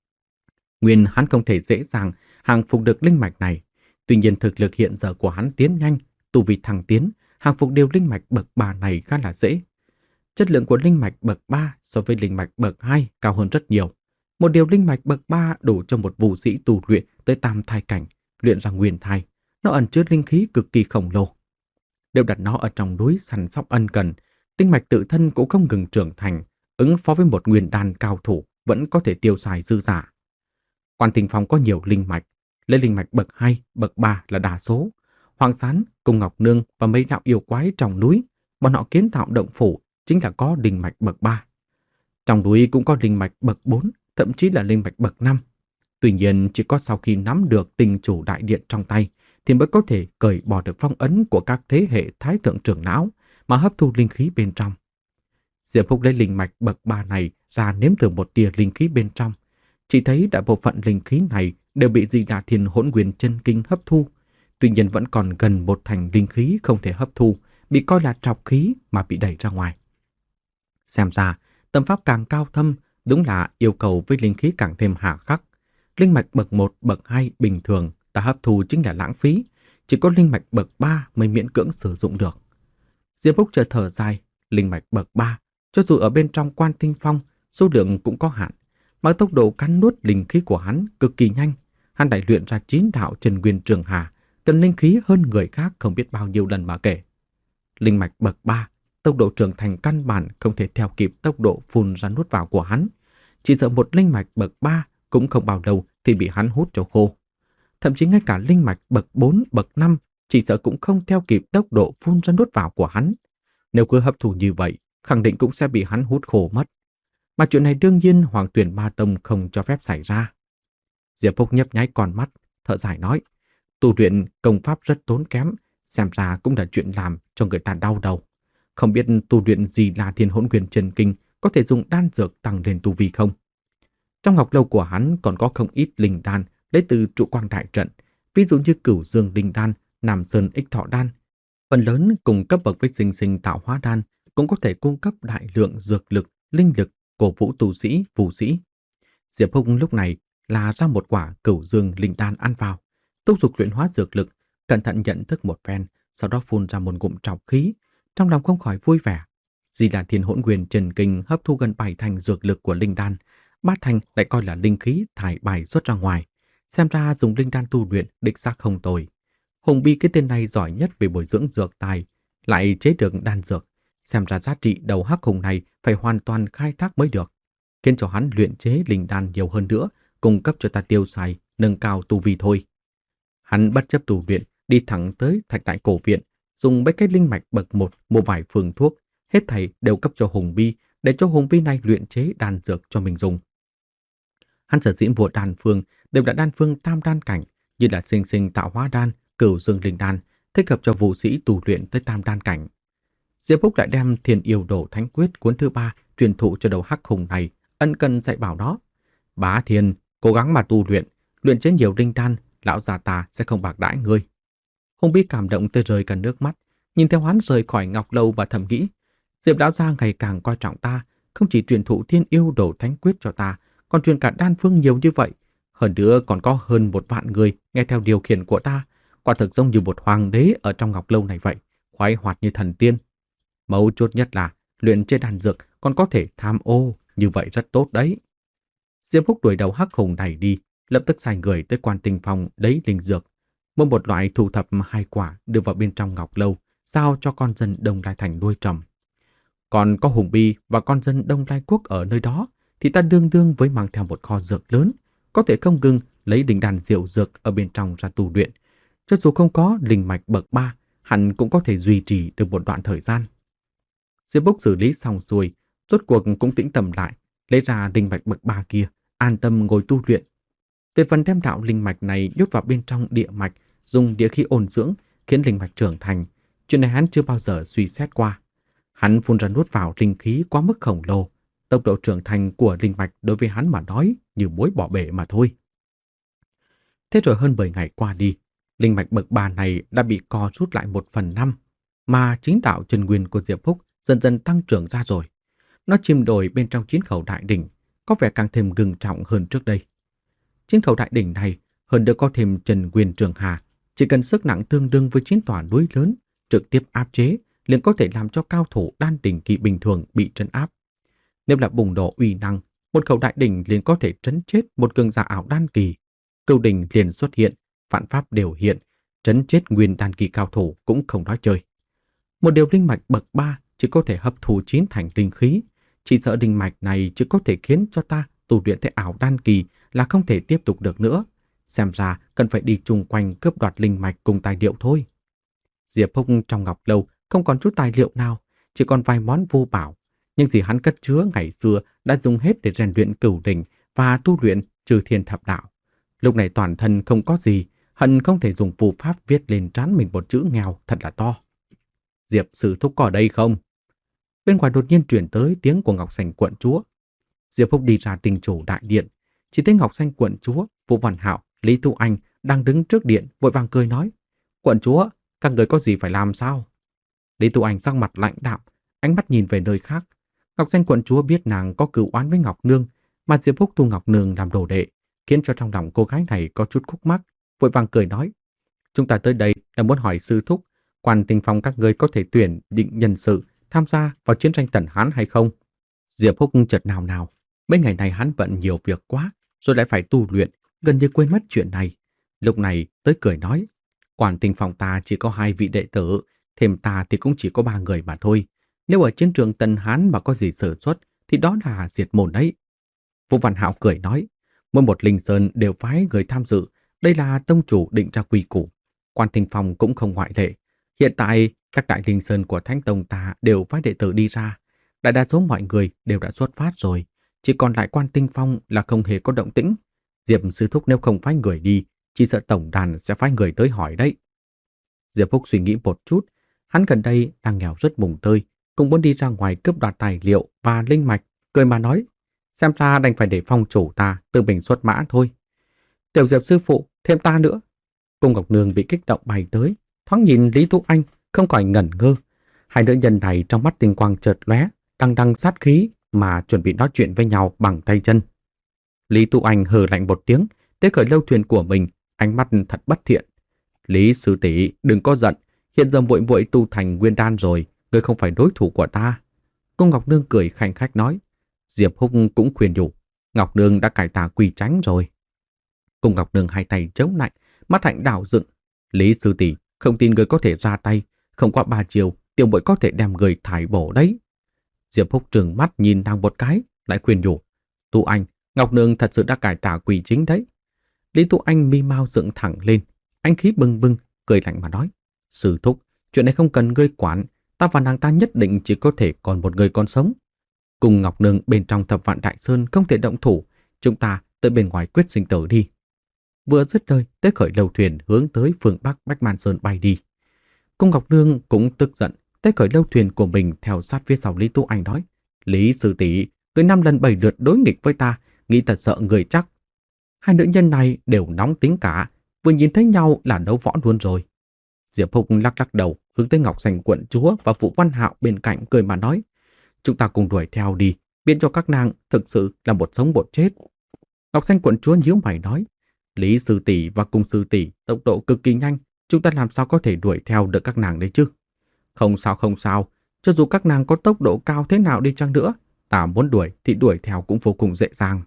Nguyên hắn không thể dễ dàng hàng phục được linh mạch này, tuy nhiên thực lực hiện giờ của hắn tiến nhanh, tu vi thăng tiến, hàng phục điều linh mạch bậc ba này khá là dễ. Chất lượng của linh mạch bậc ba so với linh mạch bậc hai cao hơn rất nhiều. Một điều linh mạch bậc ba đủ cho một vũ sĩ tu luyện tới tam thai cảnh, luyện ra nguyên thai. Nó ẩn chứa linh khí cực kỳ khổng lồ. Nếu đặt nó ở trong núi săn sóc ân cần, linh mạch tự thân cũng không ngừng trưởng thành, ứng phó với một nguyên đan cao thủ vẫn có thể tiêu xài dư giả. Quan Thịnh Phong có nhiều linh mạch, lấy linh mạch bậc hai, bậc ba là đa số. Hoàng Sán, Cung Ngọc Nương và mấy đạo yêu quái trong núi, bọn họ kiến tạo động phủ chính là có linh mạch bậc ba. Trong núi cũng có linh mạch bậc bốn, thậm chí là linh mạch bậc năm. Tuy nhiên chỉ có sau khi nắm được tinh chủ đại điện trong tay thì mới có thể cởi bỏ được phong ấn của các thế hệ thái thượng trưởng lão mà hấp thu linh khí bên trong. Diệp Phúc lấy linh mạch bậc ba này ra nếm thử một tia linh khí bên trong, chỉ thấy đại bộ phận linh khí này đều bị Di Đà Thiên Hỗn Nguyên Chân Kinh hấp thu, tuy nhiên vẫn còn gần một thành linh khí không thể hấp thu, bị coi là trọc khí mà bị đẩy ra ngoài. Xem ra, tâm pháp càng cao thâm, đúng là yêu cầu với linh khí càng thêm hà khắc. Linh mạch bậc một, bậc hai bình thường ta hấp thu chính là lãng phí, chỉ có linh mạch bậc ba mới miễn cưỡng sử dụng được. Diệp Phúc chợt thở dài, linh mạch bậc ba, cho dù ở bên trong Quan Tinh Phong, số lượng cũng có hạn, mà tốc độ cắn nuốt linh khí của hắn cực kỳ nhanh. Hắn đã luyện ra chín đạo Chân Nguyên Trường Hà, cần linh khí hơn người khác không biết bao nhiêu lần mà kể. Linh mạch bậc ba, tốc độ trưởng thành căn bản không thể theo kịp tốc độ phun ra nuốt vào của hắn. Chỉ sợ một linh mạch bậc ba cũng không bao lâu thì bị hắn hút cho khô. Thậm chí ngay cả linh mạch bậc bốn, bậc năm chỉ sợ cũng không theo kịp tốc độ phun ra nuốt vào của hắn. Nếu cứ hấp thụ như vậy, khẳng định cũng sẽ bị hắn hút khô mất. Mà chuyện này đương nhiên Hoàng Tuyển Ma Tông không cho phép xảy ra. Diệp Phúc nhấp nháy con mắt, thở dài nói, tu luyện công pháp rất tốn kém, xem ra cũng là chuyện làm cho người ta đau đầu. Không biết tu luyện gì là Thiên Hỗn Nguyên Chân Kinh có thể dùng đan dược tăng lên tu vi không? Trong ngọc lâu của hắn còn có không ít linh đan lấy từ trụ quang đại trận, ví dụ như Cửu Dương linh đan, Nam Sơn ích thọ đan. Phần lớn cùng cấp bậc với Sinh Sinh tạo hóa đan cũng có thể cung cấp đại lượng dược lực, linh lực, cổ vũ tu sĩ, phù sĩ. Diệp Phúc lúc này là ra một quả Cửu Dương linh đan ăn vào, thúc giục luyện hóa dược lực, cẩn thận nhận thức một phen, sau đó phun ra một ngụm trọc khí, trong lòng không khỏi vui vẻ. Di Đà Thiên Hỗn Nguyên Chân Kinh hấp thu gần bảy thành dược lực của linh đan, bát thành lại coi là linh khí thải bài xuất ra ngoài. Xem ra dùng linh đan tu luyện đích xác không tồi. Hùng Bi cái tên này giỏi nhất về bồi dưỡng dược tài, lại chế được đan dược. Xem ra giá trị đầu hắc hùng này phải hoàn toàn khai thác mới được, khiến cho hắn luyện chế linh đan nhiều hơn nữa, cung cấp cho ta tiêu xài, nâng cao tu vi thôi. Hắn bất chấp tu luyện, đi thẳng tới Thạch Đại Cổ Viện, dùng mấy cái linh mạch bậc một mua vài phương thuốc, hết thảy đều cấp cho Hùng Bi, để cho Hùng Bi này luyện chế đan dược cho mình dùng. Hắn sở dĩ mua đan phương đều là đan phương tam đan cảnh, như là Sinh Sinh tạo hóa đan, Cửu Dương linh đan, thích hợp cho vũ sĩ tu luyện tới tam đan cảnh. Diệp Phúc lại đem Thiên Yêu Đồ Thánh Quyết cuốn thứ ba truyền thụ cho đầu hắc hùng này, ân cần dạy bảo nó. Bá Thiên, cố gắng mà tu luyện, luyện chế nhiều linh đan, lão già ta sẽ không bạc đãi ngươi. Hùng Bi cảm động tới rơi cả nước mắt, nhìn theo hắn rời khỏi ngọc lâu và thầm nghĩ, Diệp lão gia ngày càng coi trọng ta, không chỉ truyền thụ Thiên Yêu Đồ Thánh Quyết cho ta, còn truyền cả đan phương nhiều như vậy. Hơn nữa còn có hơn một vạn người nghe theo điều khiển của ta, quả thực giống như một hoàng đế ở trong ngọc lâu này vậy, khoái hoạt như thần tiên. Mấu chốt nhất là luyện chế đan dược còn có thể tham ô, như vậy rất tốt đấy. Diệp Phúc đuổi đầu hắc hùng này đi, lập tức sai người tới Quan Tinh Phong lấy linh dược, mua một loại thu thập hai quả đưa vào bên trong ngọc lâu, giao cho con dân Đông Lai Thành nuôi trồng. Còn có Hùng Bi và con dân Đông Lai Quốc ở nơi đó, thì ta đương đương với mang theo một kho dược lớn, có thể không ngừng lấy linh đan diệu dược ở bên trong ra tu luyện. Cho dù không có linh mạch bậc ba, hẳn cũng có thể duy trì được một đoạn thời gian. Diệp Phúc xử lý xong xuôi, rốt cuộc cũng tĩnh tâm lại, lấy ra linh mạch bậc ba kia, an tâm ngồi tu luyện. Về phần đem đạo linh mạch này nhốt vào bên trong địa mạch, dùng địa khí ôn dưỡng, khiến linh mạch trưởng thành, chuyện này hắn chưa bao giờ suy xét qua. Hắn phun ra nuốt vào linh khí quá mức khổng lồ, tốc độ trưởng thành của linh mạch đối với hắn mà nói như muối bỏ bể mà thôi. Thế rồi hơn mười ngày qua đi, linh mạch bậc ba này đã bị co rút lại một phần năm, mà chính đạo chân nguyên của Diệp Phúc dần dần tăng trưởng ra rồi. Nó chìm nổi bên trong chín khẩu đại đỉnh, có vẻ càng thêm gừng trọng hơn trước đây. Chín khẩu đại đỉnh này hơn nữa có thêm Trần Nguyên Trường Hà, chỉ cần sức nặng tương đương với chín tòa núi lớn, trực tiếp áp chế, liền có thể làm cho cao thủ đan đỉnh kỳ bình thường bị trấn áp. Nếu là bùng nổ uy năng, một khẩu đại đỉnh liền có thể trấn chết một cường giả ảo đan kỳ. Cửu đỉnh liền xuất hiện, vạn pháp đều hiện, trấn chết nguyên đan kỳ cao thủ cũng không nói chơi. Một điều linh mạch bậc ba chỉ có thể hấp thu chín thành linh khí, chỉ sợ linh mạch này chỉ có thể khiến cho ta tu luyện tới ảo đan kỳ là không thể tiếp tục được nữa. Xem ra cần phải đi chung quanh cướp đoạt linh mạch cùng tài liệu thôi. Diệp Phúc trong ngọc lâu không còn chút tài liệu nào, chỉ còn vài món vô bảo. Nhưng gì hắn cất chứa ngày xưa đã dùng hết để rèn luyện cửu đỉnh và tu luyện trừ thiên thập đạo. Lúc này toàn thân không có gì, hận không thể dùng phù pháp viết lên trán mình một chữ nghèo thật là to. Diệp sư thúc có ở đây không? Bên ngoài đột nhiên truyền tới tiếng của Ngọc Xanh quận chúa. Diệp Phúc đi ra tình chủ đại điện, chỉ thấy Ngọc Xanh quận chúa, Vũ Văn Hạo, Lý Tu Anh đang đứng trước điện vội vàng cười nói: "Quận chúa, các người có gì phải làm sao?" Lý Tu Anh sắc mặt lạnh đạm, ánh mắt nhìn về nơi khác. Ngọc Xanh quận chúa biết nàng có cừu oán với Ngọc Nương, mà Diệp Phúc thu Ngọc Nương làm đồ đệ, khiến cho trong lòng cô gái này có chút khúc mắc, vội vàng cười nói: "Chúng ta tới đây là muốn hỏi sư thúc, Quan Tinh Phong các ngươi có thể tuyển định nhân sự tham gia vào chiến tranh Tần Hán hay không?" Diệp Phúc chợt nào nào, mấy ngày này hắn bận nhiều việc quá, rồi lại phải tu luyện, gần như quên mất chuyện này. Lúc này tới cười nói: "Quan Tinh Phong ta chỉ có hai vị đệ tử, thêm ta thì cũng chỉ có ba người mà thôi. Nếu ở chiến trường Tần Hán mà có gì sử xuất thì đó là diệt môn đấy." Vũ Văn Hạo cười nói: "Mỗi một linh sơn đều phái người tham dự, đây là tông chủ định ra quy củ. Quan Tinh Phong cũng không ngoại lệ. Hiện tại các đại linh sơn của Thánh Tông ta đều phái đệ tử đi ra, đại đa số mọi người đều đã xuất phát rồi, chỉ còn lại Quan Tinh Phong là không hề có động tĩnh. Diệp sư thúc nếu không phái người đi, chỉ sợ tổng đàn sẽ phái người tới hỏi đấy." Diệp Phúc suy nghĩ một chút, hắn gần đây đang nghèo rất mùng tơi, cũng muốn đi ra ngoài cướp đoạt tài liệu và linh mạch, cười mà nói: "Xem ra đành phải để Phong chủ ta tự mình xuất mã thôi." "Tiểu Diệp sư phụ, thêm ta nữa." Cung Ngọc Nương bị kích động bay tới, thoáng nhìn Lý Tú Anh không khỏi ngẩn ngơ. Hai nữ nhân này trong mắt tinh quang chợt lóe, đằng đằng sát khí mà chuẩn bị nói chuyện với nhau bằng tay chân. Lý Tú Anh hừ lạnh một tiếng, tế khởi lâu thuyền của mình, ánh mắt thật bất thiện. "Lý sư tỷ, đừng có giận, hiện giờ muội muội tu thành nguyên đan rồi, ngươi không phải đối thủ của ta." Cung Ngọc Nương cười khanh khách nói. Diệp Húc cũng khuyên nhủ: "Ngọc Nương đã cải tà quy chánh rồi." Cung Ngọc Nương hai tay chống lạnh, mắt hạnh đảo dựng. "Lý sư tỷ, không tin người có thể ra tay, không qua ba chiều, tiểu muội có thể đem người thải bổ đấy." Diệp Húc trừng mắt nhìn nàng một cái, lại khuyên nhủ: "Tu Anh, Ngọc Nương thật sự đã cải tà quy chính đấy." Lý Tu Anh mi mau dựng thẳng lên, anh khí bừng bừng, cười lạnh mà nói: "Sư thúc, chuyện này không cần ngươi quản, ta và nàng ta nhất định chỉ có thể còn một người còn sống. Cùng Ngọc Nương bên trong Thập Vạn Đại Sơn không thể động thủ, chúng ta tới bên ngoài quyết sinh tử đi." Vừa dứt lời, tế khởi lâu thuyền hướng tới phương Bắc Bách Man Sơn bay đi. Cung Ngọc Nương cũng tức giận, tế khởi lâu thuyền của mình theo sát phía sau Lý Tu Anh nói: "Lý sư tỷ, người năm lần bảy lượt đối nghịch với ta, nghĩ thật sợ người chắc." Hai nữ nhân này đều nóng tính cả, vừa nhìn thấy nhau là đấu võ luôn rồi. Diệp Húc lắc lắc đầu, hướng tới Ngọc Xanh quận chúa và Vũ Văn Hạo bên cạnh cười mà nói: "Chúng ta cùng đuổi theo đi, biện cho các nàng thực sự là một sống một chết." Ngọc Xanh quận chúa nhíu mày nói: "Lý sư tỷ và Cung sư tỷ tốc độ cực kỳ nhanh, chúng ta làm sao có thể đuổi theo được các nàng đấy chứ?" "Không sao không sao, cho dù các nàng có tốc độ cao thế nào đi chăng nữa, ta muốn đuổi thì đuổi theo cũng vô cùng dễ dàng."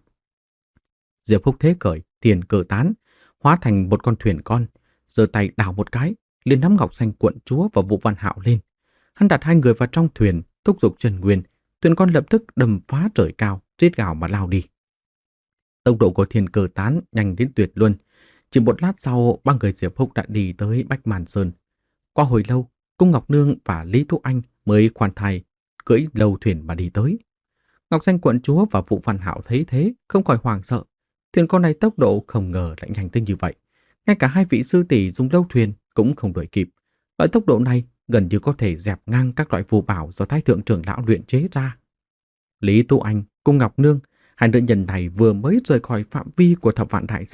Diệp Húc thế cởi tiền cờ tán, hóa thành một con thuyền con, giơ tay đảo một cái, liền nắm Ngọc Xanh quận chúa và Vũ Văn Hạo lên. Hắn đặt hai người vào trong thuyền, thúc giục Trần Nguyên, thuyền con lập tức đâm phá trời cao, rít gào mà lao đi. Tốc độ của thiên cơ tán nhanh đến tuyệt luân. Chỉ một lát sau, ba người Diệp Húc đã đi tới Bách Man Sơn. Qua hồi lâu, Cung Ngọc Nương và Lý Thúc Anh mới khoan thai cưỡi lâu thuyền mà đi tới. Ngọc Xanh quận chúa và Vũ Văn Hạo thấy thế, không khỏi hoảng sợ. Thuyền con này tốc độ không ngờ lại nhanh tới như vậy. Ngay cả hai vị sư tỷ dùng lâu thuyền cũng không đuổi kịp. Loại tốc độ này gần như có thể dẹp ngang các loại phù bảo do Thái thượng trưởng lão luyện chế ra. Lý Tu Anh, Cung Ngọc Nương, hai nữ nhân này vừa mới rời khỏi phạm vi của Thập Vạn Đại Sơn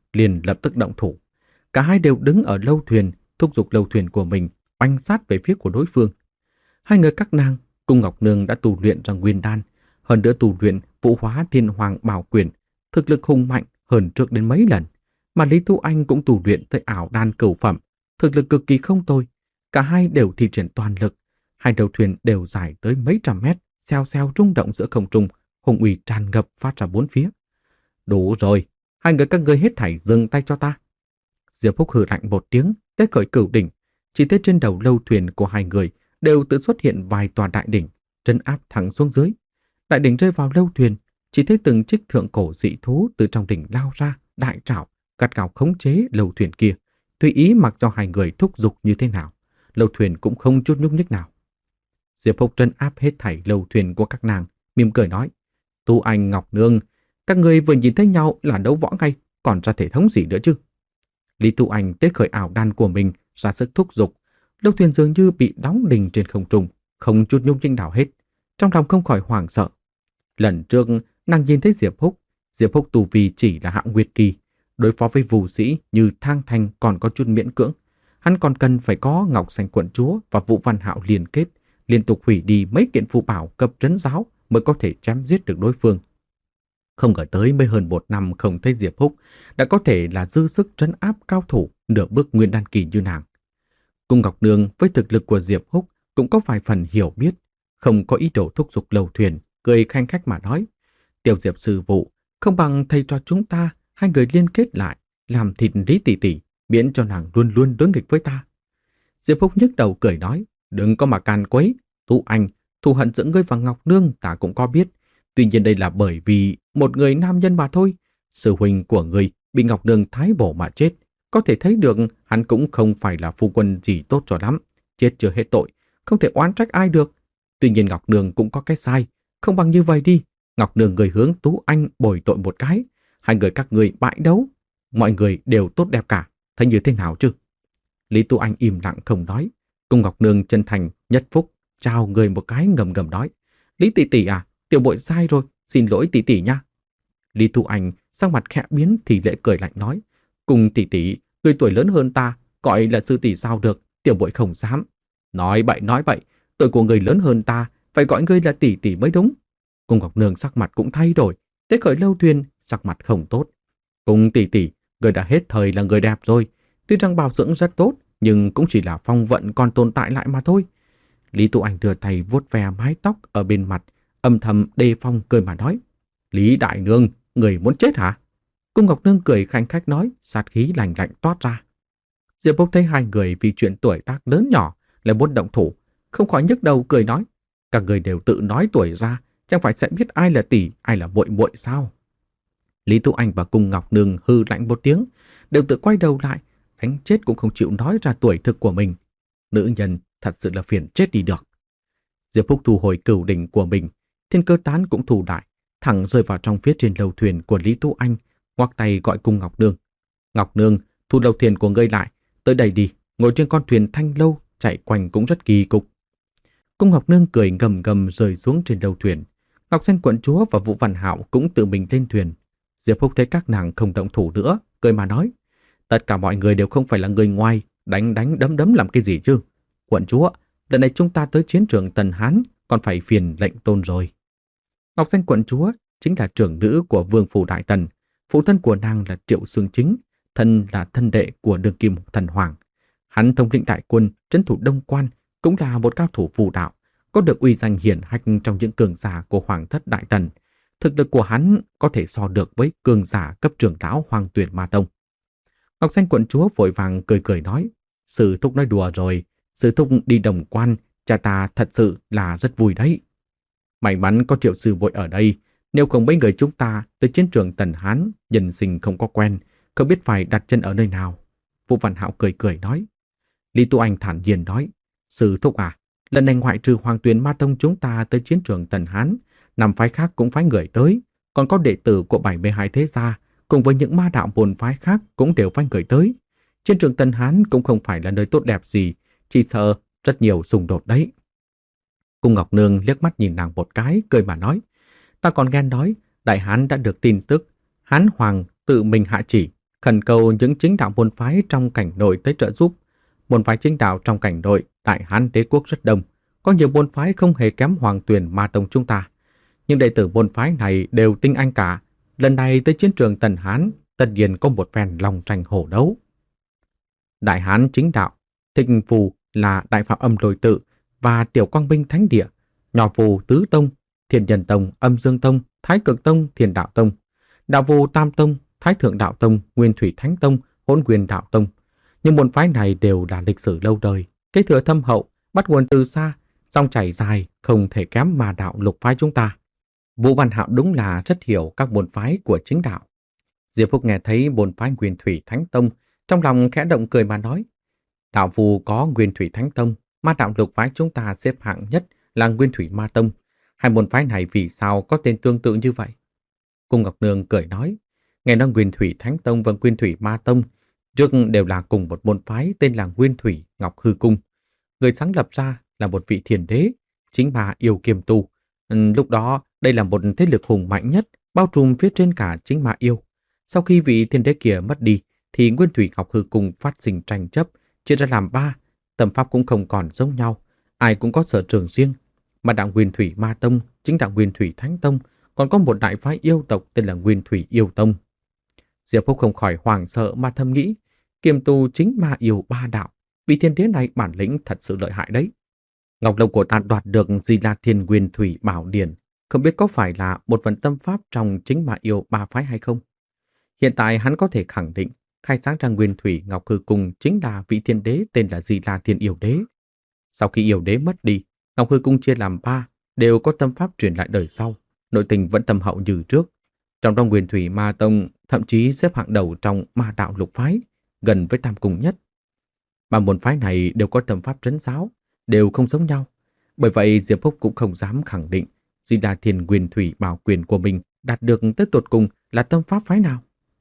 liền lập tức động thủ. Cả hai đều đứng ở lâu thuyền, thúc giục lâu thuyền của mình oanh sát về phía của đối phương. Hai người các nàng, Cung Ngọc Nương đã tu luyện ra nguyên đan, hơn nữa tu luyện Vũ Hóa Thiên Hoàng Bảo Quyền, thực lực hùng mạnh hơn trước đến mấy lần, mà Lý Tu Anh cũng tu luyện tới ảo đan cửu phẩm, thực lực cực kỳ không tồi. Cả hai đều thi triển toàn lực, hai đầu thuyền đều dài tới mấy trăm mét, xeo xeo rung động giữa không trung, hùng uy tràn ngập phát ra bốn phía. Đủ rồi, hai người các ngươi hết thảy dừng tay cho ta. Diệp Phúc hừ lạnh một tiếng, tế khởi cửu đỉnh, chỉ thấy trên đầu lâu thuyền của hai người đều tự xuất hiện vài tòa đại đỉnh, trấn áp thẳng xuống dưới. Đại đỉnh rơi vào lâu thuyền, chỉ thấy từng chiếc thượng cổ dị thú từ trong đỉnh lao ra, đại trảo, gắt gao khống chế lâu thuyền kia, tùy ý mặc cho hai người thúc giục như thế nào, lâu thuyền cũng không chút nhúc nhích nào. Diệp Phúc trấn áp hết thảy lâu thuyền của các nàng, mỉm cười nói: Tu Anh, Ngọc Nương, các người vừa nhìn thấy nhau là đấu võ ngay, còn ra thể thống gì nữa chứ? Lý Tu Anh tế khởi ảo đan của mình ra sức thúc giục, lâu thuyền dường như bị đóng đinh trên không trung, không chút nhúc nhích nào hết, trong lòng không khỏi hoảng sợ. Lần trước nàng nhìn thấy Diệp Phúc, Diệp Phúc tu vi chỉ là hạng nguyệt kỳ, đối phó với vù sĩ như Thang Thành còn có chút miễn cưỡng, hắn còn cần phải có Ngọc Xanh Quận Chúa và Vũ Văn Hạo liên kết, liên tục hủy đi mấy kiện phù bảo cấp trấn giáo mới có thể chém giết được đối phương. Không ngờ tới mới hơn một năm không thấy Diệp Phúc đã có thể là dư sức trấn áp cao thủ nửa bước nguyên đan kỳ như nàng. Cung Ngọc Nương với thực lực của Diệp Phúc cũng có vài phần hiểu biết, không có ý đồ thúc giục lầu thuyền, cười khanh khách mà nói: Tiểu Diệp sư vụ, không bằng thầy cho chúng ta hai người liên kết lại, làm thịt Lý tỷ tỷ, miễn cho nàng luôn luôn đối nghịch với ta. Diệp Phúc nhức đầu cười nói: Đừng có mà can quấy, Tu Anh, thù hận giữa ngươi và Ngọc Nương ta cũng có biết. Tuy nhiên đây là bởi vì một người nam nhân mà thôi. Sư huynh của ngươi bị Ngọc Nương thái bổ mà chết, có thể thấy được hắn cũng không phải là phu quân gì tốt cho lắm. Chết chưa hết tội, không thể oán trách ai được. Tuy nhiên Ngọc Nương cũng có cái sai, không bằng như vậy đi. Ngọc Nương người hướng Tú Anh bồi tội một cái, hai người các người bại đấu, mọi người đều tốt đẹp cả, thấy như thế nào chứ? Lý Tú Anh im lặng không nói. Cung Ngọc Nương chân thành nhất phúc chào người một cái, ngầm ngầm nói: Lý tỷ tỷ à, tiểu bội sai rồi, xin lỗi tỷ tỷ nha. Lý Tú Anh sắc mặt khẽ biến thì lễ cười lạnh nói: Cùng tỷ tỷ, người tuổi lớn hơn ta, gọi là sư tỷ sao được, tiểu bội không dám. Nói bậy nói bậy, tuổi của người lớn hơn ta, phải gọi ngươi là tỷ tỷ mới đúng. Cung Ngọc Nương sắc mặt cũng thay đổi, tế khởi lâu thuyền, sắc mặt không tốt. Cùng tỷ tỷ, người đã hết thời là người đẹp rồi, tuy rằng bảo dưỡng rất tốt, nhưng cũng chỉ là phong vận còn tồn tại lại mà thôi. Lý Tú Anh đưa tay vuốt ve mái tóc ở bên mặt, âm thầm đề phòng cười mà nói: Lý đại nương, người muốn chết hả? Cung Ngọc Nương cười khanh khách nói, sát khí lạnh lạnh toát ra. Diệp Phúc thấy hai người vì chuyện tuổi tác lớn nhỏ lại muốn động thủ, không khỏi nhức đầu cười nói: Các người đều tự nói tuổi ra, chẳng phải sẽ biết ai là tỷ, ai là muội muội sao? Lý Tú Anh và Cung Ngọc Nương hư lạnh một tiếng, đều tự quay đầu lại, đánh chết cũng không chịu nói ra tuổi thực của mình. Nữ nhân thật sự là phiền chết đi được. Diệp Phúc thu hồi cửu đỉnh của mình, thiên cơ tán cũng thu đại, thẳng rơi vào trong phía trên lầu thuyền của Lý Tú Anh, ngoắc tay gọi Cung Ngọc Nương: Ngọc Nương, thu lầu thuyền của ngươi lại, tới đây đi, ngồi trên con thuyền thanh lâu, chạy quanh cũng rất kỳ cục. Cung Ngọc Nương cười gầm gầm rơi xuống trên lầu thuyền. Ngọc Xanh Quận Chúa và Vũ Văn Hạo cũng tự mình lên thuyền. Diệp Phúc thấy các nàng không động thủ nữa, cười mà nói: Tất cả mọi người đều không phải là người ngoài, đánh đánh đấm đấm làm cái gì chứ? Quận Chúa, lần này chúng ta tới chiến trường Tần Hán, còn phải phiền lệnh tôn rồi. Ngọc Xanh Quận Chúa chính là trưởng nữ của Vương phủ Đại Tần, phụ thân của nàng là Triệu Xương Chính, thân là thân đệ của Đường Kim Thần Hoàng. Hắn thống lĩnh đại quân trấn thủ Đông Quan, cũng là một cao thủ phù đạo, có được uy danh hiển hách trong những cường giả của Hoàng thất Đại Tần. Thực lực của hắn có thể so được với cường giả cấp trưởng lão Hoàng Tuyển Ma Tông. Ngọc Xanh Quận Chúa vội vàng cười cười nói: Sư thúc nói đùa rồi, sư thúc đi Đồng Quan, cha ta thật sự là rất vui đấy. May mắn có Triệu sư vội ở đây, nếu không mấy người chúng ta tới chiến trường Tần Hán, nhân sinh không có quen, không biết phải đặt chân ở nơi nào. Vũ Văn Hạo cười cười nói. Lý Tu Anh thản nhiên nói: Sư thúc à, lần này ngoại trừ Hoàng Tuyền Ma Tông chúng ta tới chiến trường Tần Hán, năm phái khác cũng phái người tới, còn có đệ tử của bảy mươi hai thế gia, cùng với những ma đạo môn phái khác cũng đều phái người tới. Chiến trường Tần Hán cũng không phải là nơi tốt đẹp gì, chỉ sợ rất nhiều xung đột đấy. Cung Ngọc Nương liếc mắt nhìn nàng một cái, cười mà nói: Ta còn nghe nói Đại Hán đã được tin tức, Hán Hoàng tự mình hạ chỉ, khẩn cầu những chính đạo môn phái trong cảnh nội tới trợ giúp. Môn phái chính đạo trong cảnh nội Đại Hán đế quốc rất đông, có nhiều môn phái không hề kém Hoàng Tuyền Ma Tông chúng ta. Nhưng đệ tử môn phái này đều tinh anh cả. Lần này tới chiến trường Tần Hán, tất nhiên có một phen lòng tranh hổ đấu. Đại Hán chính đạo, Thịnh Phù là Đại Phạm Âm Lôi Tự và Tiểu Quang Minh Thánh Địa, Nhỏ Phù Tứ Tông, Thiên Nhân Tông, Âm Dương Tông, Thái Cực Tông, Thiên Đạo Tông, Đạo Phù Tam Tông, Thái Thượng Đạo Tông, Nguyên Thủy Thánh Tông, Hỗn Nguyên Đạo Tông. Nhưng môn phái này đều là lịch sử lâu đời, kế thừa thâm hậu, bắt nguồn từ xa, dòng chảy dài, không thể kém mà đạo lục phái chúng ta. Vũ Văn Hạo đúng là rất hiểu các môn phái của chính đạo. Diệp Phúc nghe thấy môn phái Nguyên Thủy Thánh Tông, trong lòng khẽ động cười mà nói: đạo phù có Nguyên Thủy Thánh Tông, mà đạo lục phái chúng ta xếp hạng nhất là Nguyên Thủy Ma Tông. Hai môn phái này vì sao có tên tương tự như vậy? Cung Ngọc Nương cười nói: nghe nói Nguyên Thủy Thánh Tông và Nguyên Thủy Ma Tông trước đều là cùng một môn phái tên là Nguyên Thủy Ngọc Hư Cung. Người sáng lập ra là một vị thiền đế, chính mà yêu kiềm tu. Ừ, lúc đó đây là một thế lực hùng mạnh nhất, bao trùm phía trên cả chính ma yêu. Sau khi vị thiên đế kia mất đi, thì Nguyên Thủy Ngọc Hư Cung phát sinh tranh chấp, chia ra làm ba, tâm pháp cũng không còn giống nhau, ai cũng có sở trường riêng. Mà đạo Nguyên Thủy Ma Tông, chính đạo Nguyên Thủy Thánh Tông, còn có một đại phái yêu tộc tên là Nguyên Thủy Yêu Tông. Diệp Phúc không khỏi hoảng sợ mà thầm nghĩ, kiềm tu chính ma yêu ba đạo, vị thiên đế này bản lĩnh thật sự lợi hại đấy. Ngọc Lộc của ta đoạt được Di La Thiên Nguyên Thủy Bảo Điển, không biết có phải là một phần tâm pháp trong chính ma yêu ba phái hay không? Hiện tại hắn có thể khẳng định khai sáng ra Nguyên Thủy Ngọc Hư Cung chính là vị thiên đế tên là Di La Thiên Yêu Đế. Sau khi yêu đế mất đi, Ngọc Hư Cung chia làm ba, đều có tâm pháp truyền lại đời sau, nội tình vẫn tâm hậu như trước. Trong đó Nguyên Thủy Ma Tông thậm chí xếp hạng đầu trong ma đạo lục phái, gần với tam cung nhất. Ba môn phái này đều có tâm pháp trấn giáo, đều không giống nhau. Bởi vậy Diệp Phúc cũng không dám khẳng định Di La Thiên Nguyên Thủy Bảo Quyền của mình đạt được tới tột cùng là tâm pháp phái nào.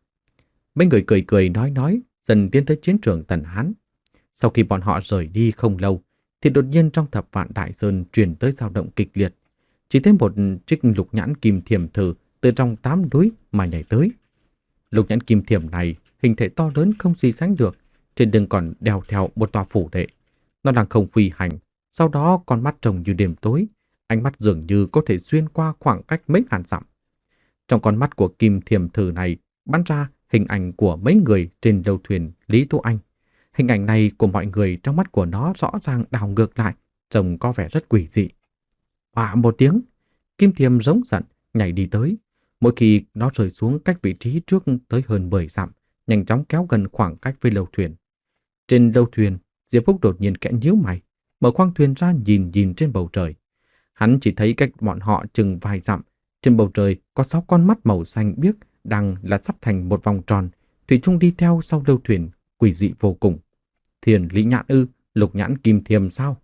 Mấy người cười cười nói nói, dần tiến tới chiến trường Tần Hán. Sau khi bọn họ rời đi không lâu, thì đột nhiên trong thập vạn đại sơn truyền tới dao động kịch liệt. Chỉ thấy một chiếc lục nhãn kim thiểm thử từ trong tám núi mà nhảy tới. Lục nhãn kim thiểm này hình thể to lớn không gì sánh được, trên đường còn đeo theo một tòa phủ đệ. Nó đang không phi hành, sau đó con mắt trông như đêm tối, ánh mắt dường như có thể xuyên qua khoảng cách mấy ngàn dặm. Trong con mắt của kim thiểm thử này bắn ra hình ảnh của mấy người trên lâu thuyền Lý Tú Anh. Hình ảnh này của mọi người trong mắt của nó rõ ràng đảo ngược lại, trông có vẻ rất quỷ dị. Hỏa một tiếng, kim thiểm giống giận, nhảy đi tới. Mỗi khi nó rơi xuống cách vị trí trước tới hơn mười dặm, nhanh chóng kéo gần khoảng cách với lâu thuyền. Trên lâu thuyền, Diệp Phúc đột nhiên kẽ nhíu mày, mở khoang thuyền ra nhìn nhìn trên bầu trời. Hắn chỉ thấy cách bọn họ chừng vài dặm, trên bầu trời có sáu con mắt màu xanh biếc đang là sắp thành một vòng tròn, thủy chung đi theo sau lâu thuyền, quỷ dị vô cùng. Thiền Lý Nhãn ư, lục nhãn kim thiềm sao?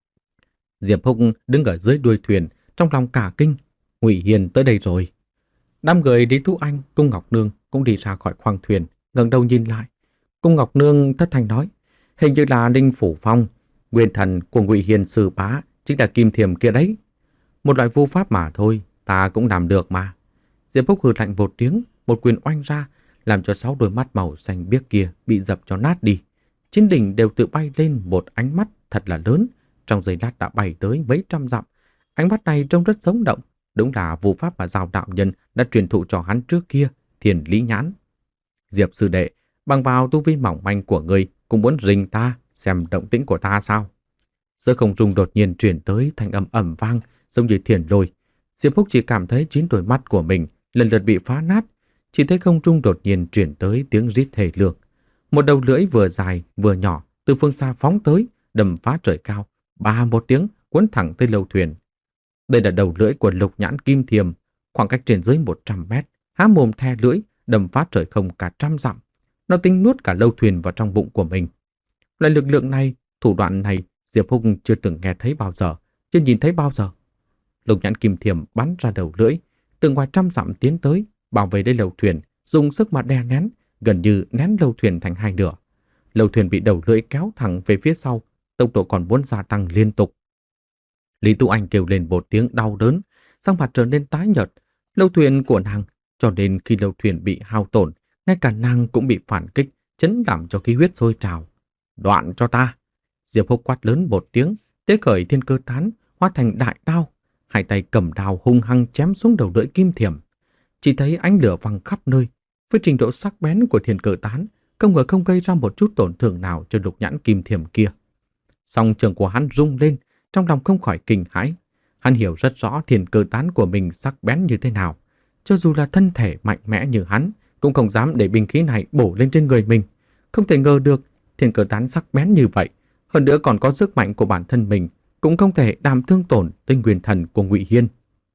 Diệp Phúc đứng ở dưới đuôi thuyền, trong lòng cả kinh. Ngụy Hiền tới đây rồi. Đám người Lý Tú Anh, Cung Ngọc Nương cũng đi ra khỏi khoang thuyền, ngẩng đầu nhìn lại. Cung Ngọc Nương thất thanh nói, hình như là Linh Phủ Phong, nguyên thần của Ngụy Hiền sư bá, chính là kim thiềm kia đấy. Một loại vô pháp mà thôi, ta cũng làm được mà. Diệp Phúc hừ lạnh một tiếng, một quyền oanh ra, làm cho sáu đôi mắt màu xanh biếc kia bị dập cho nát đi. Trên đỉnh đều tự bay lên một ánh mắt thật là lớn, trong giây lát đã bay tới mấy trăm dặm. Ánh mắt này trông rất sống động, đúng là vô pháp mà Giao đạo nhân đã truyền thụ cho hắn trước kia, Thiền Lý Nhãn. Diệp sư đệ, bằng vào tu vi mỏng manh của ngươi cũng muốn rình ta, xem động tĩnh của ta sao? Giữa không trung đột nhiên truyền tới thanh âm ầm vang, giống như thiền lôi. Diệp Phúc chỉ cảm thấy chín đôi mắt của mình lần lượt bị phá nát, chỉ thấy không trung đột nhiên truyền tới tiếng rít thề lương. Một đầu lưỡi vừa dài vừa nhỏ từ phương xa phóng tới, đâm phá trời cao, ba một tiếng cuốn thẳng tới lâu thuyền. Đây là đầu lưỡi của lục nhãn kim thiềm, khoảng cách trên dưới một trăm mét, há mồm the lưỡi, đâm phá trời không cả trăm dặm. Nó tính nuốt cả lâu thuyền vào trong bụng của mình. Loại lực lượng này, thủ đoạn này, Diệp Phúc chưa từng nghe thấy bao giờ, chưa nhìn thấy bao giờ. Lục nhãn kim thiềm bắn ra đầu lưỡi, từ ngoài trăm dặm tiến tới, bảo vệ đây lâu thuyền, dùng sức mà đè nén, gần như nén lâu thuyền thành hai nửa. Lâu thuyền bị đầu lưỡi kéo thẳng về phía sau, tốc độ còn muốn gia tăng liên tục. Lý Tu Anh kêu lên một tiếng đau đớn, sắc mặt trở nên tái nhợt. Lâu thuyền của nàng, cho nên khi lâu thuyền bị hao tổn, ngay cả nàng cũng bị phản kích, chấn làm cho khí huyết sôi trào. Đoạn cho ta! Diệp Húc quát lớn một tiếng, tế khởi thiên cơ tán, hóa thành đại đao, hai tay cầm đao hung hăng chém xuống đầu lưỡi kim thiểm. Chỉ thấy ánh lửa văng khắp nơi, với trình độ sắc bén của thiên cơ tán, không ngờ không gây ra một chút tổn thương nào cho lục nhãn kim thiểm kia. Song trường của hắn rung lên, trong lòng không khỏi kinh hãi. Hắn hiểu rất rõ thiên cơ tán của mình sắc bén như thế nào. Cho dù là thân thể mạnh mẽ như hắn, cũng không dám để binh khí này bổ lên trên người mình. Không thể ngờ được thiên cơ tán sắc bén như vậy, hơn nữa còn có sức mạnh của bản thân mình, cũng không thể làm thương tổn tinh nguyên thần của Ngụy Hiên.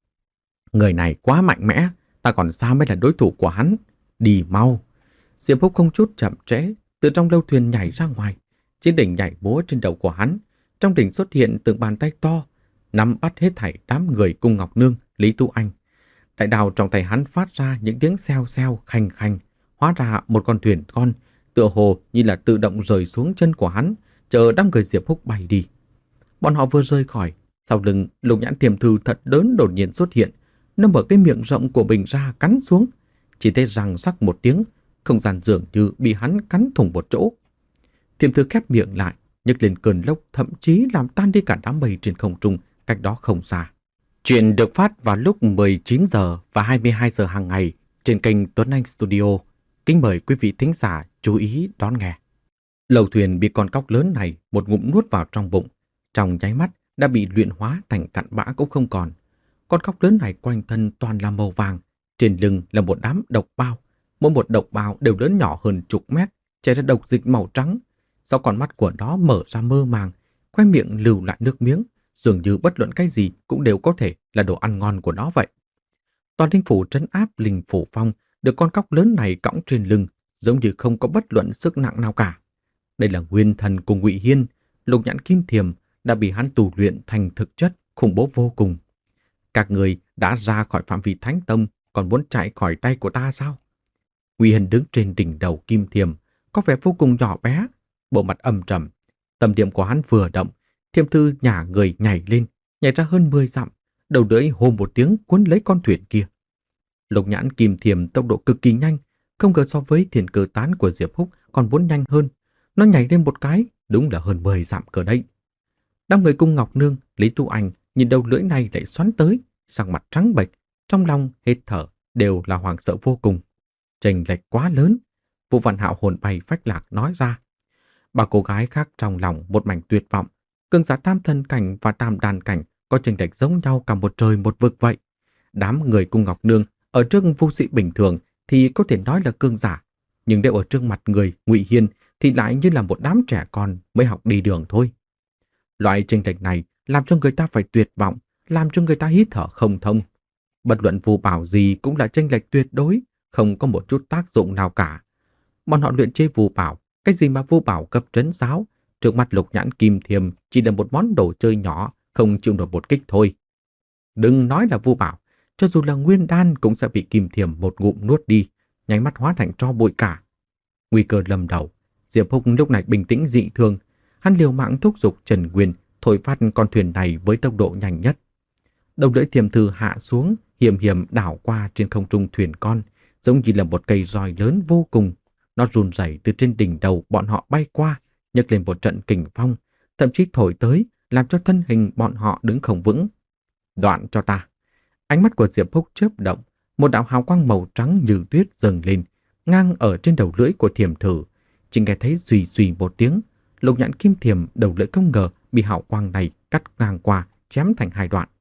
Người này quá mạnh mẽ, ta còn sao mới là đối thủ của hắn. Đi mau! Diệp Húc không chút chậm trễ, từ trong lâu thuyền nhảy ra ngoài. Chiến đỉnh nhảy múa trên đầu của hắn, trong đỉnh xuất hiện từng bàn tay to, nắm bắt hết thảy đám người cung Ngọc Nương, Lý Tu Anh. Đại đao trong tay hắn phát ra những tiếng xèo xèo khanh khanh, hóa ra một con thuyền con, tựa hồ như là tự động rời xuống chân của hắn, chờ đám người Diệp Húc bay đi. Bọn họ vừa rơi khỏi, sau lưng Lục Nhãn Tiềm Thư thật lớn đột nhiên xuất hiện, nó mở cái miệng rộng của mình ra cắn xuống, chỉ thấy răng rắc một tiếng, không gian dường như bị hắn cắn thủng một chỗ. Tiềm Thư khép miệng lại, nhấc lên cơn lốc, thậm chí làm tan đi cả đám mây trên không trung cách đó không xa. Chuyện được phát vào lúc mười chín giờ và hai mươi hai giờ hàng ngày trên kênh Tuấn Anh Studio. Kính mời quý vị thính giả chú ý đón nghe. Lầu thuyền bị con cóc lớn này một ngụm nuốt vào trong bụng, trong nháy mắt đã bị luyện hóa thành cặn bã cũng không còn. Con cóc lớn này quanh thân toàn là màu vàng, trên lưng là một đám độc bao, mỗi một độc bao đều lớn nhỏ hơn chục mét, chảy ra độc dịch màu trắng. Sau con mắt của nó mở ra mơ màng, khoe miệng lưu lại nước miếng, dường như bất luận cái gì cũng đều có thể là đồ ăn ngon của nó vậy. Toàn linh phủ trấn áp linh phủ phong được con cóc lớn này cõng trên lưng, giống như không có bất luận sức nặng nào cả. Đây là nguyên thần của Ngụy Hiên, Lục Nhãn Kim Thiềm đã bị hắn tù luyện thành thực chất khủng bố vô cùng. Các người đã ra khỏi phạm vi Thánh Tông, còn muốn chạy khỏi tay của ta sao? Ngụy Hiên đứng trên đỉnh đầu Kim Thiềm, có vẻ vô cùng nhỏ bé, bộ mặt âm trầm. Tâm điểm của hắn vừa động, Thiềm Thư nhả người nhảy lên, nhảy ra hơn mười dặm, đầu lưỡi hô một tiếng cuốn lấy con thuyền kia. Lục Nhãn Kim Thiềm tốc độ cực kỳ nhanh, không ngờ so với thiên cơ tán của Diệp Húc còn muốn nhanh hơn. Nó nhảy lên một cái, đúng là hơn mười dặm cơ đấy. Đám người cung Ngọc Nương, Lý Tu Anh nhìn đầu lưỡi này lại xoắn tới, sắc mặt trắng bệch, trong lòng hết thở đều là hoảng sợ vô cùng. Chênh lệch quá lớn. Vũ Văn Hạo hồn bay phách lạc nói ra. Ba cô gái khác trong lòng một mảnh tuyệt vọng. Cường giả tam thân cảnh và tam đàn cảnh có chênh lệch giống nhau cả một trời một vực vậy. Đám người cung Ngọc Nương ở trước vô sĩ bình thường thì có thể nói là cường giả, nhưng đều ở trước mặt người Ngụy Hiên thì lại như là một đám trẻ con mới học đi đường thôi. Loại chênh lệch này làm cho người ta phải tuyệt vọng, làm cho người ta hít thở không thông. Bất luận Vu Bảo gì cũng là chênh lệch tuyệt đối, không có một chút tác dụng nào cả. Bọn họ luyện chế Vu Bảo, cái gì mà Vu Bảo cấp trấn giáo, trước mặt Lục Nhãn Kim Thiềm chỉ là một món đồ chơi nhỏ, không chịu nổi một kích thôi. Đừng nói là Vu Bảo, cho dù là nguyên đan cũng sẽ bị Kim Thiềm một ngụm nuốt đi, nháy mắt hóa thành tro bụi cả. Nguy cơ lâm đầu, Diệp Húc lúc này bình tĩnh dị thường, hắn liều mạng thúc giục Trần Nguyên thổi phát con thuyền này với tốc độ nhanh nhất. Đầu lưỡi Thiềm Thư hạ xuống, hiểm hiểm đảo qua trên không trung thuyền con, giống như là một cây roi lớn vô cùng. Nó run rẩy từ trên đỉnh đầu bọn họ bay qua, nhấc lên một trận kình phong, thậm chí thổi tới, làm cho thân hình bọn họ đứng không vững. Đoạn cho ta! Ánh mắt của Diệp Húc chớp động, một đạo hào quang màu trắng như tuyết dâng lên, ngang ở trên đầu lưỡi của Thiềm Thư. Chỉ nghe thấy rì rì một tiếng, Lục Nhãn Kim Thiềm đầu lưỡi không ngờ bị hào quang này cắt ngang qua, chém thành hai đoạn.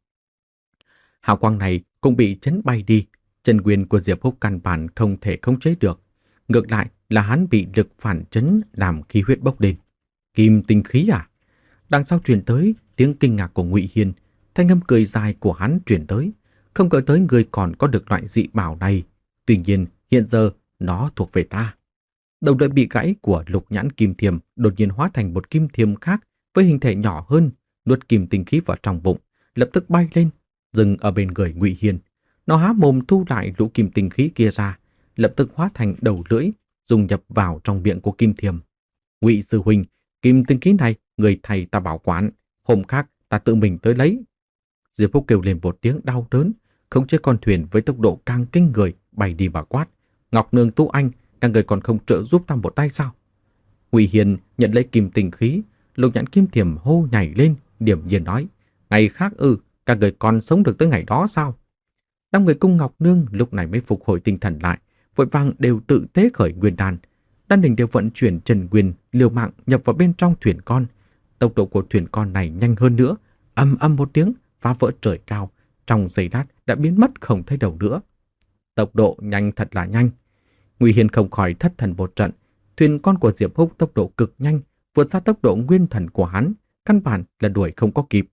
Hào quang này cũng bị chấn bay đi, chân nguyên của Diệp Húc căn bản không thể khống chế được. Ngược lại là hắn bị lực phản chấn làm khí huyết bốc lên. Kim tinh khí à? Đằng sau truyền tới tiếng kinh ngạc của Ngụy Hiên, thanh âm cười dài của hắn truyền tới. Không ngờ tới người còn có được loại dị bảo này. Tuy nhiên hiện giờ nó thuộc về ta. Đầu lưỡi bị gãy của Lục Nhãn Kim Thiềm đột nhiên hóa thành một kim thiềm khác với hình thể nhỏ hơn, nuốt kim tinh khí vào trong bụng, lập tức bay lên, dừng ở bên người Ngụy Hiên. Nó há mồm thu lại lũ kim tinh khí kia ra, lập tức hóa thành đầu lưỡi, dung nhập vào trong miệng của Kim Thiềm. Ngụy sư huynh, kim tinh khí này người thầy ta bảo quản, hôm khác ta tự mình tới lấy. Diệp Húc kêu lên một tiếng đau đớn, khống chế con thuyền với tốc độ càng kinh người bay đi và quát. Ngọc Nương, Tu Anh, các người còn không trợ giúp ta một tay sao? Ngụy Hiền nhận lấy kim tinh khí, Lục Nhãn Kim Thiểm hô nhảy lên, điềm nhiên nói, ngày khác ư, các người còn sống được tới ngày đó sao? Năm người cung Ngọc Nương lúc này mới phục hồi tinh thần lại, vội vàng đều tự tế khởi nguyên đan. Đan đình đều vận chuyển Trần Nguyên liều mạng nhập vào bên trong thuyền con. Tốc độ của thuyền con này nhanh hơn nữa, ầm ầm một tiếng phá vỡ trời cao, trong giây lát đã biến mất không thấy đâu nữa. Tốc độ nhanh thật là nhanh. Ngụy Hiền không khỏi thất thần một trận. Thuyền con của Diệp Húc tốc độ cực nhanh, vượt xa tốc độ nguyên thần của hắn, căn bản là đuổi không có kịp.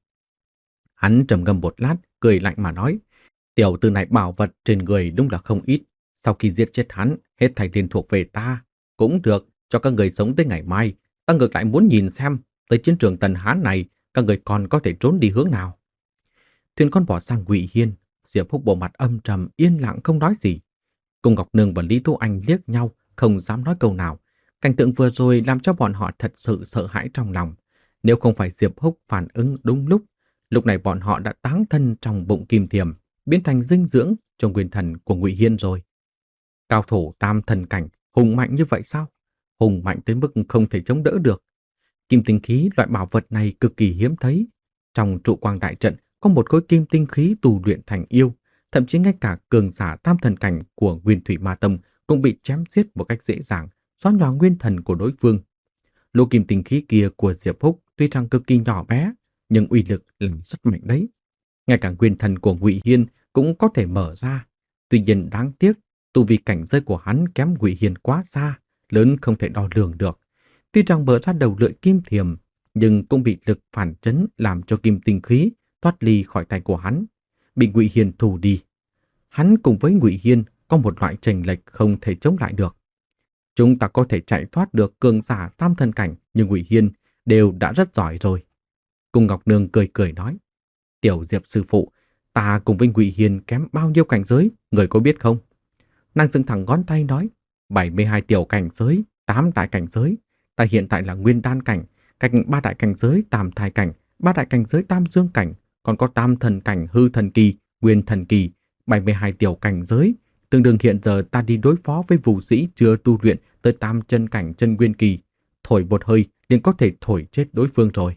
Hắn trầm ngâm một lát, cười lạnh mà nói, tiểu tử này bảo vật trên người đúng là không ít. Sau khi giết chết hắn, hết thảy liền thuộc về ta. Cũng được, cho các người sống tới ngày mai. Ta ngược lại muốn nhìn xem, tới chiến trường Tần Hán này, các người còn có thể trốn đi hướng nào. Thuyền con bỏ sang Ngụy Hiên, Diệp Húc bộ mặt âm trầm, yên lặng không nói gì. Cung Ngọc Nương và Lý Tú Anh liếc nhau, không dám nói câu nào. Cảnh tượng vừa rồi làm cho bọn họ thật sự sợ hãi trong lòng. Nếu không phải Diệp Húc phản ứng đúng lúc, lúc này bọn họ đã táng thân trong bụng kim thiềm, biến thành dinh dưỡng cho nguyên thần của Ngụy Hiên rồi. Cao thủ tam thần cảnh, hùng mạnh như vậy sao? Hùng mạnh tới mức không thể chống đỡ được. Kim tinh khí loại bảo vật này cực kỳ hiếm thấy. Trong trụ quang đại trận có một khối kim tinh khí tu luyện thành yêu, thậm chí ngay cả cường giả tam thần cảnh của Nguyên Thủy Ma Tông cũng bị chém giết một cách dễ dàng, xóa nhòa nguyên thần của đối phương. Lô kim tinh khí kia của Diệp Húc tuy rằng cực kỳ nhỏ bé, nhưng uy lực là rất mạnh đấy. Ngay cả nguyên thần của Ngụy Hiên cũng có thể mở ra. Tuy nhiên đáng tiếc, tu vi cảnh giới của hắn kém Ngụy Hiên quá xa, lớn không thể đo lường được. Tuy rằng mở ra đầu lưỡi kim thiềm, nhưng cũng bị lực phản chấn làm cho kim tinh khí thoát ly khỏi tay của hắn, bị Ngụy Hiên thù đi. Hắn cùng với Ngụy Hiên có một loại chênh lệch không thể chống lại được. Chúng ta có thể chạy thoát được cường giả tam thần cảnh như Ngụy Hiên đều đã rất giỏi rồi. Cung Ngọc Nương cười cười nói, tiểu Diệp sư phụ, ta cùng với Ngụy Hiên kém bao nhiêu cảnh giới, người có biết không? Nàng dựng thẳng ngón tay nói, bảy mươi hai tiểu cảnh giới, tám đại cảnh giới. Ta hiện tại là nguyên đan cảnh, cách ba đại cảnh giới tam thai cảnh, ba đại cảnh giới tam dương cảnh, còn có tam thần cảnh hư thần kỳ, nguyên thần kỳ, bảy mươi hai tiểu cảnh giới. Tương đương hiện giờ ta đi đối phó với vũ sĩ chưa tu luyện tới tam chân cảnh chân nguyên kỳ. Thổi một hơi liền có thể thổi chết đối phương rồi.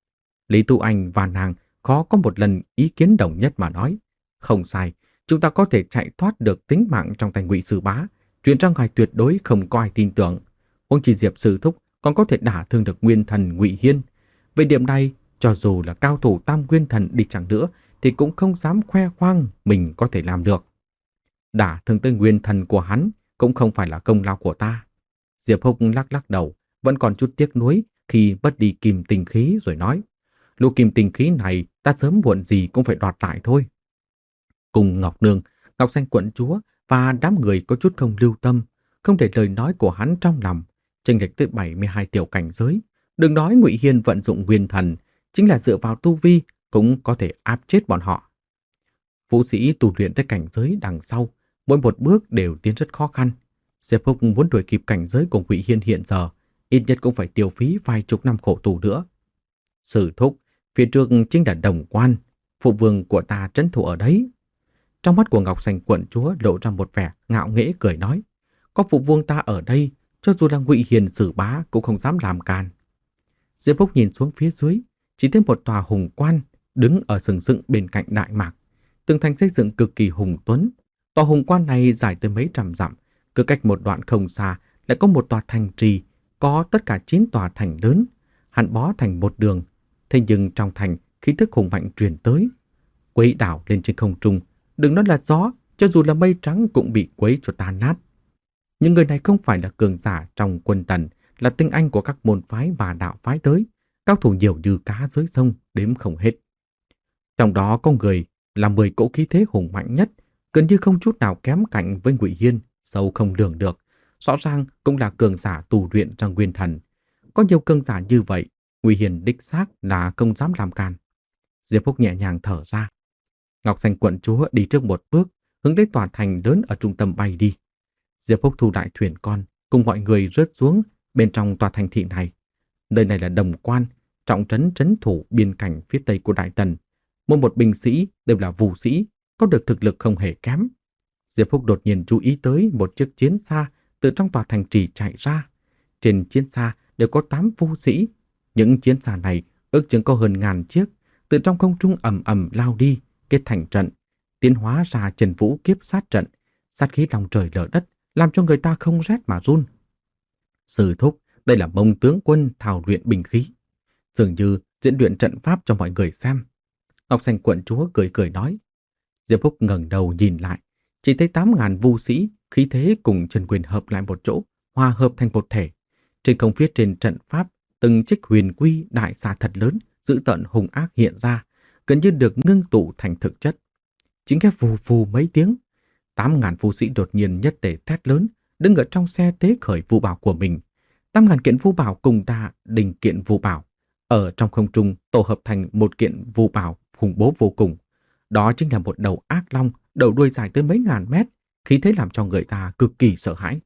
Lý Tu Anh và nàng khó có một lần ý kiến đồng nhất mà nói. Không sai, chúng ta có thể chạy thoát được tính mạng trong tay Ngụy Sư Bá. Chuyện ra ngoài tuyệt đối không có ai tin tưởng. Huống chi Diệp Sư Thúc còn có thể đả thương được nguyên thần Ngụy Hiên. Về điểm này, cho dù là cao thủ tam nguyên thần đi chẳng nữa, thì cũng không dám khoe khoang mình có thể làm được. Đả thương tới nguyên thần của hắn cũng không phải là công lao của ta. Diệp Húc lắc lắc đầu, vẫn còn chút tiếc nuối khi mất đi kim tinh khí rồi nói, lũ kim tinh khí này ta sớm muộn gì cũng phải đoạt lại thôi. Cùng Ngọc Nương, Ngọc Xanh quận chúa và đám người có chút không lưu tâm, không để lời nói của hắn trong lòng, chênh lệch tới bảy mươi hai tiểu cảnh giới. Đừng nói Ngụy Hiên vận dụng nguyên thần, chính là dựa vào tu vi cũng có thể áp chết bọn họ. Vũ sĩ tu luyện tới cảnh giới đằng sau, mỗi một bước đều tiến rất khó khăn. Diệp Húc muốn đuổi kịp cảnh giới của Ngụy Hiên hiện giờ, ít nhất cũng phải tiêu phí vài chục năm khổ tù nữa. Sử Thúc, phía trước chính là Đồng Quan, phụ vương của ta trấn thủ ở đấy. Trong mắt của Ngọc Xanh quận chúa lộ ra một vẻ ngạo nghễ cười nói, có phụ vương ta ở đây, cho dù là Ngụy Hiền Sử Bá cũng không dám làm càn. Diệp Húc nhìn xuống phía dưới, chỉ thấy một tòa hùng quan đứng ở sừng sững bên cạnh Đại Mạc, tường thành xây dựng cực kỳ hùng tuấn. Tòa hùng quan này dài tới mấy trăm dặm, cứ cách một đoạn không xa lại có một tòa thành trì, có tất cả chín tòa thành lớn, hẳn bó thành một đường. Thế nhưng trong thành khí thức hùng mạnh truyền tới, quấy đảo lên trên không trung, đừng nói là gió, cho dù là mây trắng cũng bị quấy cho tan nát. Những người này không phải là cường giả trong quân Tần, là tinh anh của các môn phái và đạo phái tới, cao thủ nhiều như cá dưới sông, đếm không hết. Trong đó có người là mười cỗ khí thế hùng mạnh nhất, gần như không chút nào kém cạnh với Ngụy Hiên, sâu không lường được, rõ ràng cũng là cường giả tu luyện trong nguyên thần. Có nhiều cường giả như vậy, Ngụy Hiên đích xác là không dám làm can. Diệp Húc nhẹ nhàng thở ra. Ngọc Xanh quận chúa đi trước một bước, hướng đến tòa thành lớn ở trung tâm bay đi. Diệp Húc thu đại thuyền con, cùng mọi người rớt xuống bên trong tòa thành thị này. Nơi này là Đồng Quan, trọng trấn trấn thủ biên cảnh phía tây của Đại Tần. Mỗi một binh sĩ đều là vũ sĩ, có được thực lực không hề kém. Diệp Húc đột nhiên chú ý tới một chiếc chiến xa từ trong tòa thành trì chạy ra. Trên chiến xa đều có tám vũ sĩ. Những chiến xa này ước chừng có hơn ngàn chiếc, từ trong không trung ầm ầm lao đi, kết thành trận, tiến hóa ra Trần Vũ kiếp sát trận, sát khí lòng trời lở đất, làm cho người ta không rét mà run. Sư thúc, đây là Mông tướng quân thao luyện binh khí, dường như diễn luyện trận pháp cho mọi người xem. Ngọc Xanh quận chúa cười cười nói. Diệp Húc ngẩng đầu nhìn lại, chỉ thấy tám ngàn vu sĩ khí thế cùng Trần Quyền hợp lại một chỗ, hòa hợp thành một thể. Trên không phía trên trận pháp, từng trích huyền quy đại xà thật lớn, dữ tợn hung ác hiện ra, gần như được ngưng tụ thành thực chất. Chính cái phù phù mấy tiếng, tám ngàn vu sĩ đột nhiên nhất tề thét lớn, đứng ở trong xe tế khởi vu bảo của mình. Tám ngàn kiện vu bảo cùng đa đình kiện vu bảo, ở trong không trung tổ hợp thành một kiện vu bảo khủng bố vô cùng. Đó chính là một đầu ác long, đầu đuôi dài tới mấy ngàn mét, khí thế làm cho người ta cực kỳ sợ hãi.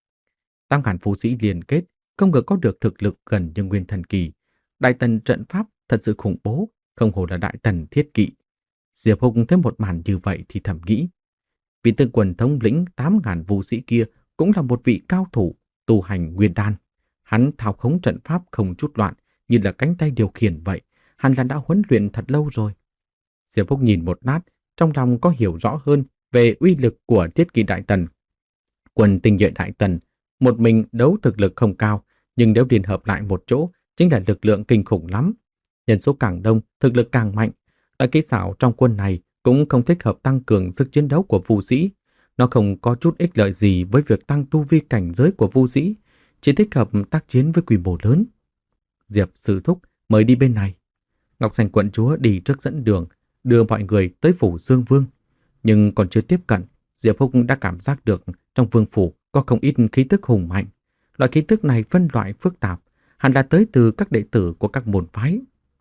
Tám ngàn vũ sĩ liên kết, không ngờ có được thực lực gần như nguyên thần kỳ. Đại tần trận pháp thật sự khủng bố, không hổ là đại tần thiết kỵ. Diệp Húc thấy một màn như vậy thì thầm nghĩ. Vị tướng quân thống lĩnh tám ngàn vũ sĩ kia cũng là một vị cao thủ tu hành nguyên đan. Hắn thao khống trận pháp không chút loạn, như là cánh tay điều khiển vậy. Hắn là đã huấn luyện thật lâu rồi. Diệp Húc nhìn một lát, trong lòng có hiểu rõ hơn về uy lực của thiết kỵ đại tần. Quân tinh nhuệ đại tần, một mình đấu thực lực không cao, nhưng nếu liên hợp lại một chỗ, chính là lực lượng kinh khủng lắm. Nhân số càng đông, thực lực càng mạnh. Đại kỹ xảo trong quân này cũng không thích hợp tăng cường sức chiến đấu của vũ sĩ. Nó không có chút ích lợi gì với việc tăng tu vi cảnh giới của vũ sĩ, chỉ thích hợp tác chiến với quy mô lớn. Diệp sư thúc mời đi bên này. Ngọc Xanh quận chúa đi trước dẫn đường, đưa mọi người tới phủ Dương Vương. Nhưng còn chưa tiếp cận, Diệp Húc đã cảm giác được trong vương phủ có không ít khí tức hùng mạnh. Loại khí tức này phân loại phức tạp, hẳn là tới từ các đệ tử của các môn phái.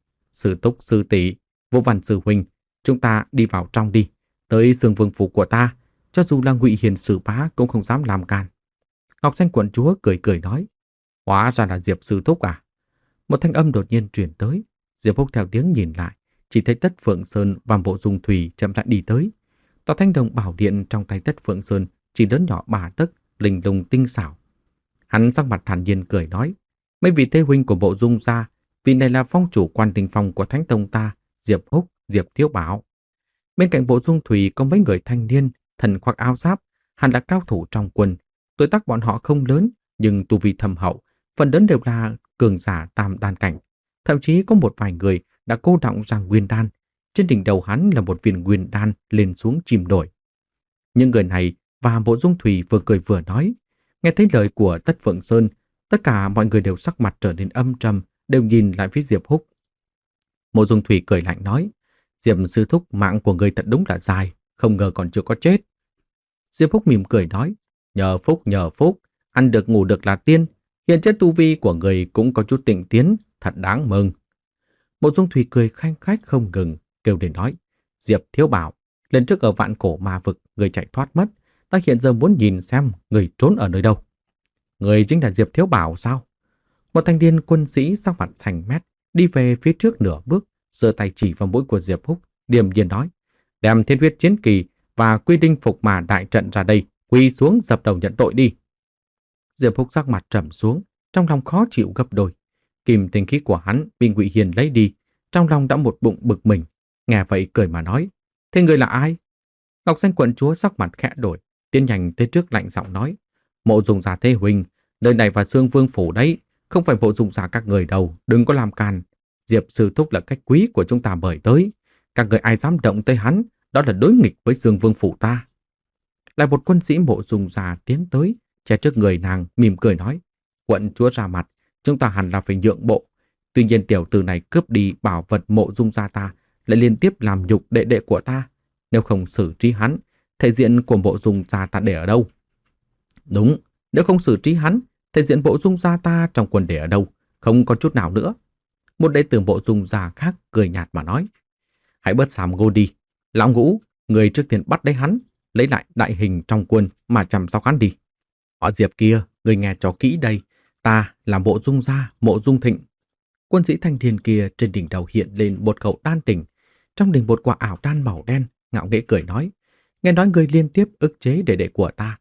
Sư túc, sư tỷ, Vũ Văn sư huynh, chúng ta đi vào trong đi. Tới Dương Vương phủ của ta, cho dù là Ngụy Hiền sử bá cũng không dám làm càn. Ngọc Xanh quận chúa cười cười nói. Hóa ra là Diệp sư thúc à? Một thanh âm đột nhiên truyền tới. Diệp Húc theo tiếng nhìn lại, chỉ thấy Tất Phượng Sơn và Mộ Dung Thủy chậm rãi đi tới. Tòa thanh đồng bảo điện trong tay Tất Phượng Sơn chỉ lớn nhỏ ba tấc, linh lung tinh xảo. Hắn sắc mặt thản nhiên cười nói, mấy vị thế huynh của Mộ Dung gia, vị này là phong chủ Quan Tinh Phong của Thánh Tông ta, Diệp Húc, Diệp Thiếu Bảo. Bên cạnh Mộ Dung Thủy có mấy người thanh niên, thần khoác áo giáp, hẳn là cao thủ trong quân. Tuổi tác bọn họ không lớn, nhưng tu vi thâm hậu, phần lớn đều là cường giả tam đan cảnh. Thậm chí có một vài người đã cô đọng ra nguyên đan. Trên đỉnh đầu hắn là một viên nguyên đan lên xuống chìm nổi. Những người này và Mộ Dung Thủy vừa cười vừa nói. Nghe thấy lời của Tất Phượng Sơn, tất cả mọi người đều sắc mặt trở nên âm trầm, đều nhìn lại phía Diệp Húc. Mộ Dung Thủy cười lạnh nói, Diệp sư thúc, mạng của người thật đúng là dài, không ngờ còn chưa có chết. Diệp Húc mỉm cười nói, nhờ phúc nhờ phúc, ăn được ngủ được là tiên, hiện chất tu vi của người cũng có chút tịnh tiến, thật đáng mừng. Mộ Dung Thủy cười khanh khách không ngừng, kêu lên nói, Diệp Thiếu Bảo, lần trước ở vạn cổ ma vực, người chạy thoát mất, ta hiện giờ muốn nhìn xem người trốn ở nơi đâu. Người chính là Diệp Thiếu Bảo sao? Một thanh niên quân sĩ sắc mặt xanh mét đi về phía trước nửa bước, giơ tay chỉ vào mũi của Diệp Húc, điềm nhiên nói, đem thiên huyết chiến kỳ và quy đinh phục mà đại trận ra đây, quỳ xuống dập đầu nhận tội đi. Diệp Húc sắc mặt trầm xuống, trong lòng khó chịu gấp đôi. Kim tinh khí của hắn bị Ngụy Hiền lấy đi, trong lòng đã một bụng bực mình. Nghe vậy cười mà nói, thế người là ai? Ngọc Xanh quận chúa sắc mặt khẽ đổi, tiến nhanh tới trước lạnh giọng nói, Mộ Dung gia thế huynh, nơi này và Dương Vương phủ đấy, không phải Mộ Dung gia các người đâu, đừng có làm càn. Diệp sư thúc là khách quý của chúng ta mời tới, các người ai dám động tới hắn, đó là đối nghịch với Dương Vương phủ ta. Lại một quân sĩ Mộ Dung gia tiến tới, che trước người nàng mỉm cười nói, quận chúa ra mặt, chúng ta hẳn là phải nhượng bộ. Tuy nhiên tiểu tử này cướp đi bảo vật Mộ Dung gia ta, lại liên tiếp làm nhục đệ đệ của ta. Nếu không xử trí hắn, thể diện của Mộ Dung gia ta để ở đâu? Đúng, nếu không xử trí hắn, thể diện Mộ Dung gia ta trong quân để ở đâu? Không có chút nào nữa. Một đệ tử Mộ Dung gia khác cười nhạt mà nói, hãy bớt xàm ngô đi. Lão Ngũ, người trước tiên bắt lấy hắn, lấy lại đại hình trong quân mà chăm sóc hắn đi. Họ Diệp kia, người nghe cho kỹ đây, ta là Mộ Dung gia, Mộ Dung Thịnh. Quân sĩ thanh niên kia trên đỉnh đầu hiện lên một khẩu đan đỉnh, trong đỉnh một quả ảo đan màu đen, ngạo nghễ cười nói, nghe nói người liên tiếp ức chế đệ đệ của ta,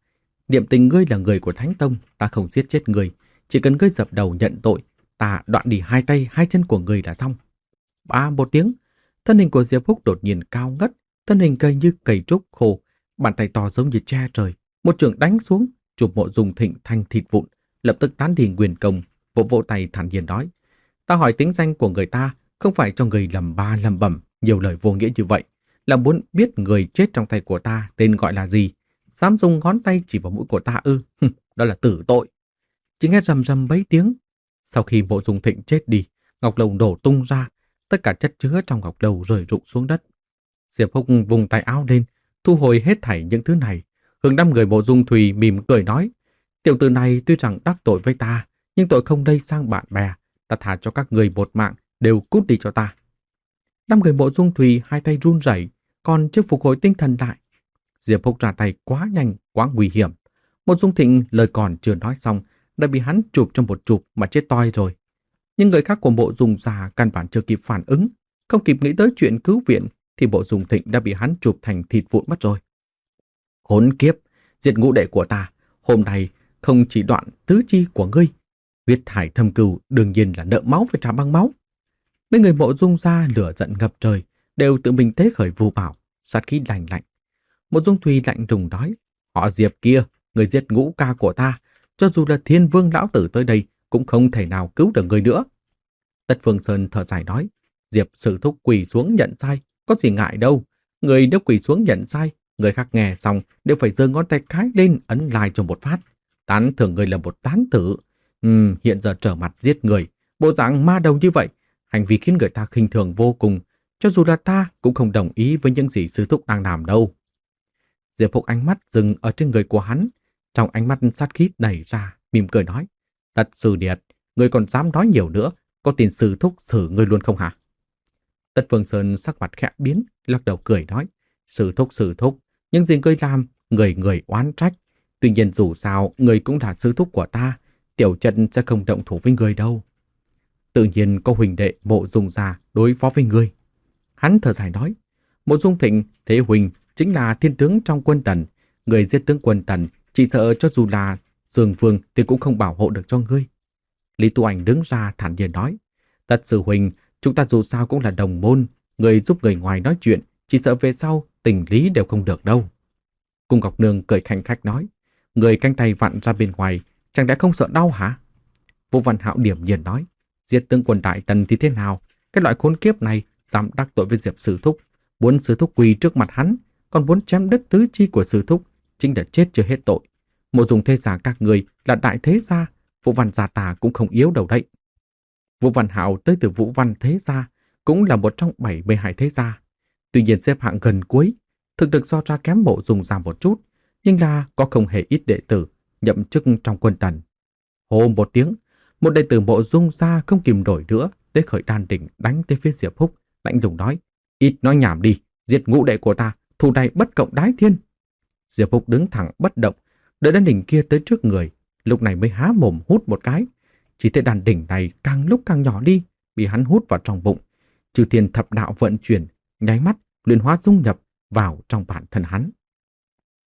Niệm Tình ngươi là người của Thánh Tông, ta không giết chết ngươi, chỉ cần ngươi dập đầu nhận tội, ta đoạn đi hai tay hai chân của ngươi là xong. Ba một tiếng, thân hình của Diệp Húc đột nhiên cao ngất, thân hình cây như cầy trúc khô, bàn tay to giống như che trời, một trường đánh xuống, chụp Mộ Dung Thịnh thành thịt vụn, lập tức tán đi nguyên công, vỗ vỗ tay thản nhiên nói: "Ta hỏi tính danh của người ta, không phải cho người lầm ba lầm bẩm nhiều lời vô nghĩa như vậy, là muốn biết người chết trong tay của ta tên gọi là gì, dám dùng ngón tay chỉ vào mũi của ta ư? Đó là tử tội." Chỉ nghe rầm rầm mấy tiếng, sau khi Mộ Dung Thịnh chết đi, ngọc lầu đổ tung ra, tất cả chất chứa trong ngọc lầu rơi rụng xuống đất. Diệp Húc vùng tay áo lên, thu hồi hết thảy những thứ này, hướng năm người Mộ Dung Thùy mỉm cười nói: "Tiểu tử này tuy rằng đắc tội với ta, nhưng tội không đây sang bạn bè, ta thả cho các người một mạng, đều cút đi cho ta." Năm người Mộ Dung Thùy hai tay run rẩy, còn chưa phục hồi tinh thần lại. Diệp Húc ra tay quá nhanh, quá nguy hiểm. Mộ Dung Thịnh lời còn chưa nói xong, đã bị hắn chụp trong một chụp mà chết toi rồi. Nhưng người khác của Mộ Dung gia căn bản chưa kịp phản ứng, không kịp nghĩ tới chuyện cứu viện, thì Mộ Dung Thịnh đã bị hắn chụp thành thịt vụn mất rồi. Khốn kiếp, diệt ngũ đệ của ta, hôm nay không chỉ đoạn tứ chi của ngươi, huyết hải thâm cừu đương nhiên là nợ máu phải trả bằng máu. Mấy người Mộ Dung gia lửa giận ngập trời, đều tự mình tế khởi vu bảo, sát khí lạnh lạnh. Mộ Dung Thùy lạnh lùng nói: "Họ Diệp kia, người giết ngũ ca của ta, cho dù là Thiên Vương lão tử tới đây cũng không thể nào cứu được người nữa." Tất Phương Sơn thở dài nói: "Diệp sư thúc quỳ xuống nhận sai, có gì ngại đâu. Người nếu quỳ xuống nhận sai, người khác nghe xong đều phải giơ ngón tay cái lên ấn like cho một phát. Tán thưởng người là một tán tử. Ừm, hiện giờ trở mặt giết người, bộ dạng ma đầu như vậy, hành vi khiến người ta khinh thường vô cùng. Cho dù là ta cũng không đồng ý với những gì sư thúc đang làm đâu." Diệp Húc ánh mắt dừng ở trên người của hắn, trong ánh mắt sát khí nảy ra, mỉm cười nói: "Tất sư điệt, người còn dám nói nhiều nữa, có tin sư thúc xử ngươi luôn không hả?" Tất Phương Sơn sắc mặt khẽ biến, lắc đầu cười nói: "Sư thúc sư thúc, những gì ngươi làm, người người oán trách. Tuy nhiên dù sao, người cũng là sư thúc của ta, tiểu chân sẽ không động thủ với người đâu. Tự nhiên có huỳnh đệ Mộ Dung gia đối phó với ngươi." Hắn thở dài nói: "Mộ Dung Thịnh, thế huỳnh chính là thiên tướng trong quân Tần, người giết tướng quân Tần, chỉ sợ cho dù là Dương Vương thì cũng không bảo hộ được cho ngươi." Lý Tu Ảnh đứng ra thản nhiên nói: "Tất sư huynh, chúng ta dù sao cũng là đồng môn, người giúp người ngoài nói chuyện, chỉ sợ về sau tình lý đều không được đâu." Cung Ngọc Nương cười khanh khách nói: "Người canh tay vặn ra bên ngoài, chẳng lẽ không sợ đau hả?" Vũ Văn Hạo điểm nhiên nói: "Giết tướng quân Đại Tần thì thế nào? Cái loại khốn kiếp này dám đắc tội với Diệp sư thúc, muốn sư thúc quỳ trước mặt hắn, còn muốn chém đứt tứ chi của sư thúc, chính là chết chưa hết tội. Mộ Dung thế gia các người là đại thế gia, Vũ Văn gia ta cũng không yếu đâu đấy." Vũ Văn Hạo tới từ Vũ Văn thế gia, cũng là một trong bảy mươi hai thế gia. Tuy nhiên xếp hạng gần cuối, thực lực so ra kém Mộ Dung gia một chút, nhưng là có không hề ít đệ tử nhậm chức trong quân Tần. Hô một tiếng, một đệ tử Mộ Dung gia không kìm nổi nữa, tế khởi đan đỉnh đánh tới phía Diệp Húc, lạnh lùng nói: "Ít nói nhảm đi, diệt ngũ đệ của ta, thù này bất cộng đái thiên." Diệp Húc đứng thẳng bất động, đợi đan đỉnh kia tới trước người, lúc này mới há mồm hút một cái. Chỉ thấy đan đỉnh này càng lúc càng nhỏ đi, bị hắn hút vào trong bụng. Chư thiên thập đạo vận chuyển, nháy mắt luyện hóa dung nhập vào trong bản thân hắn.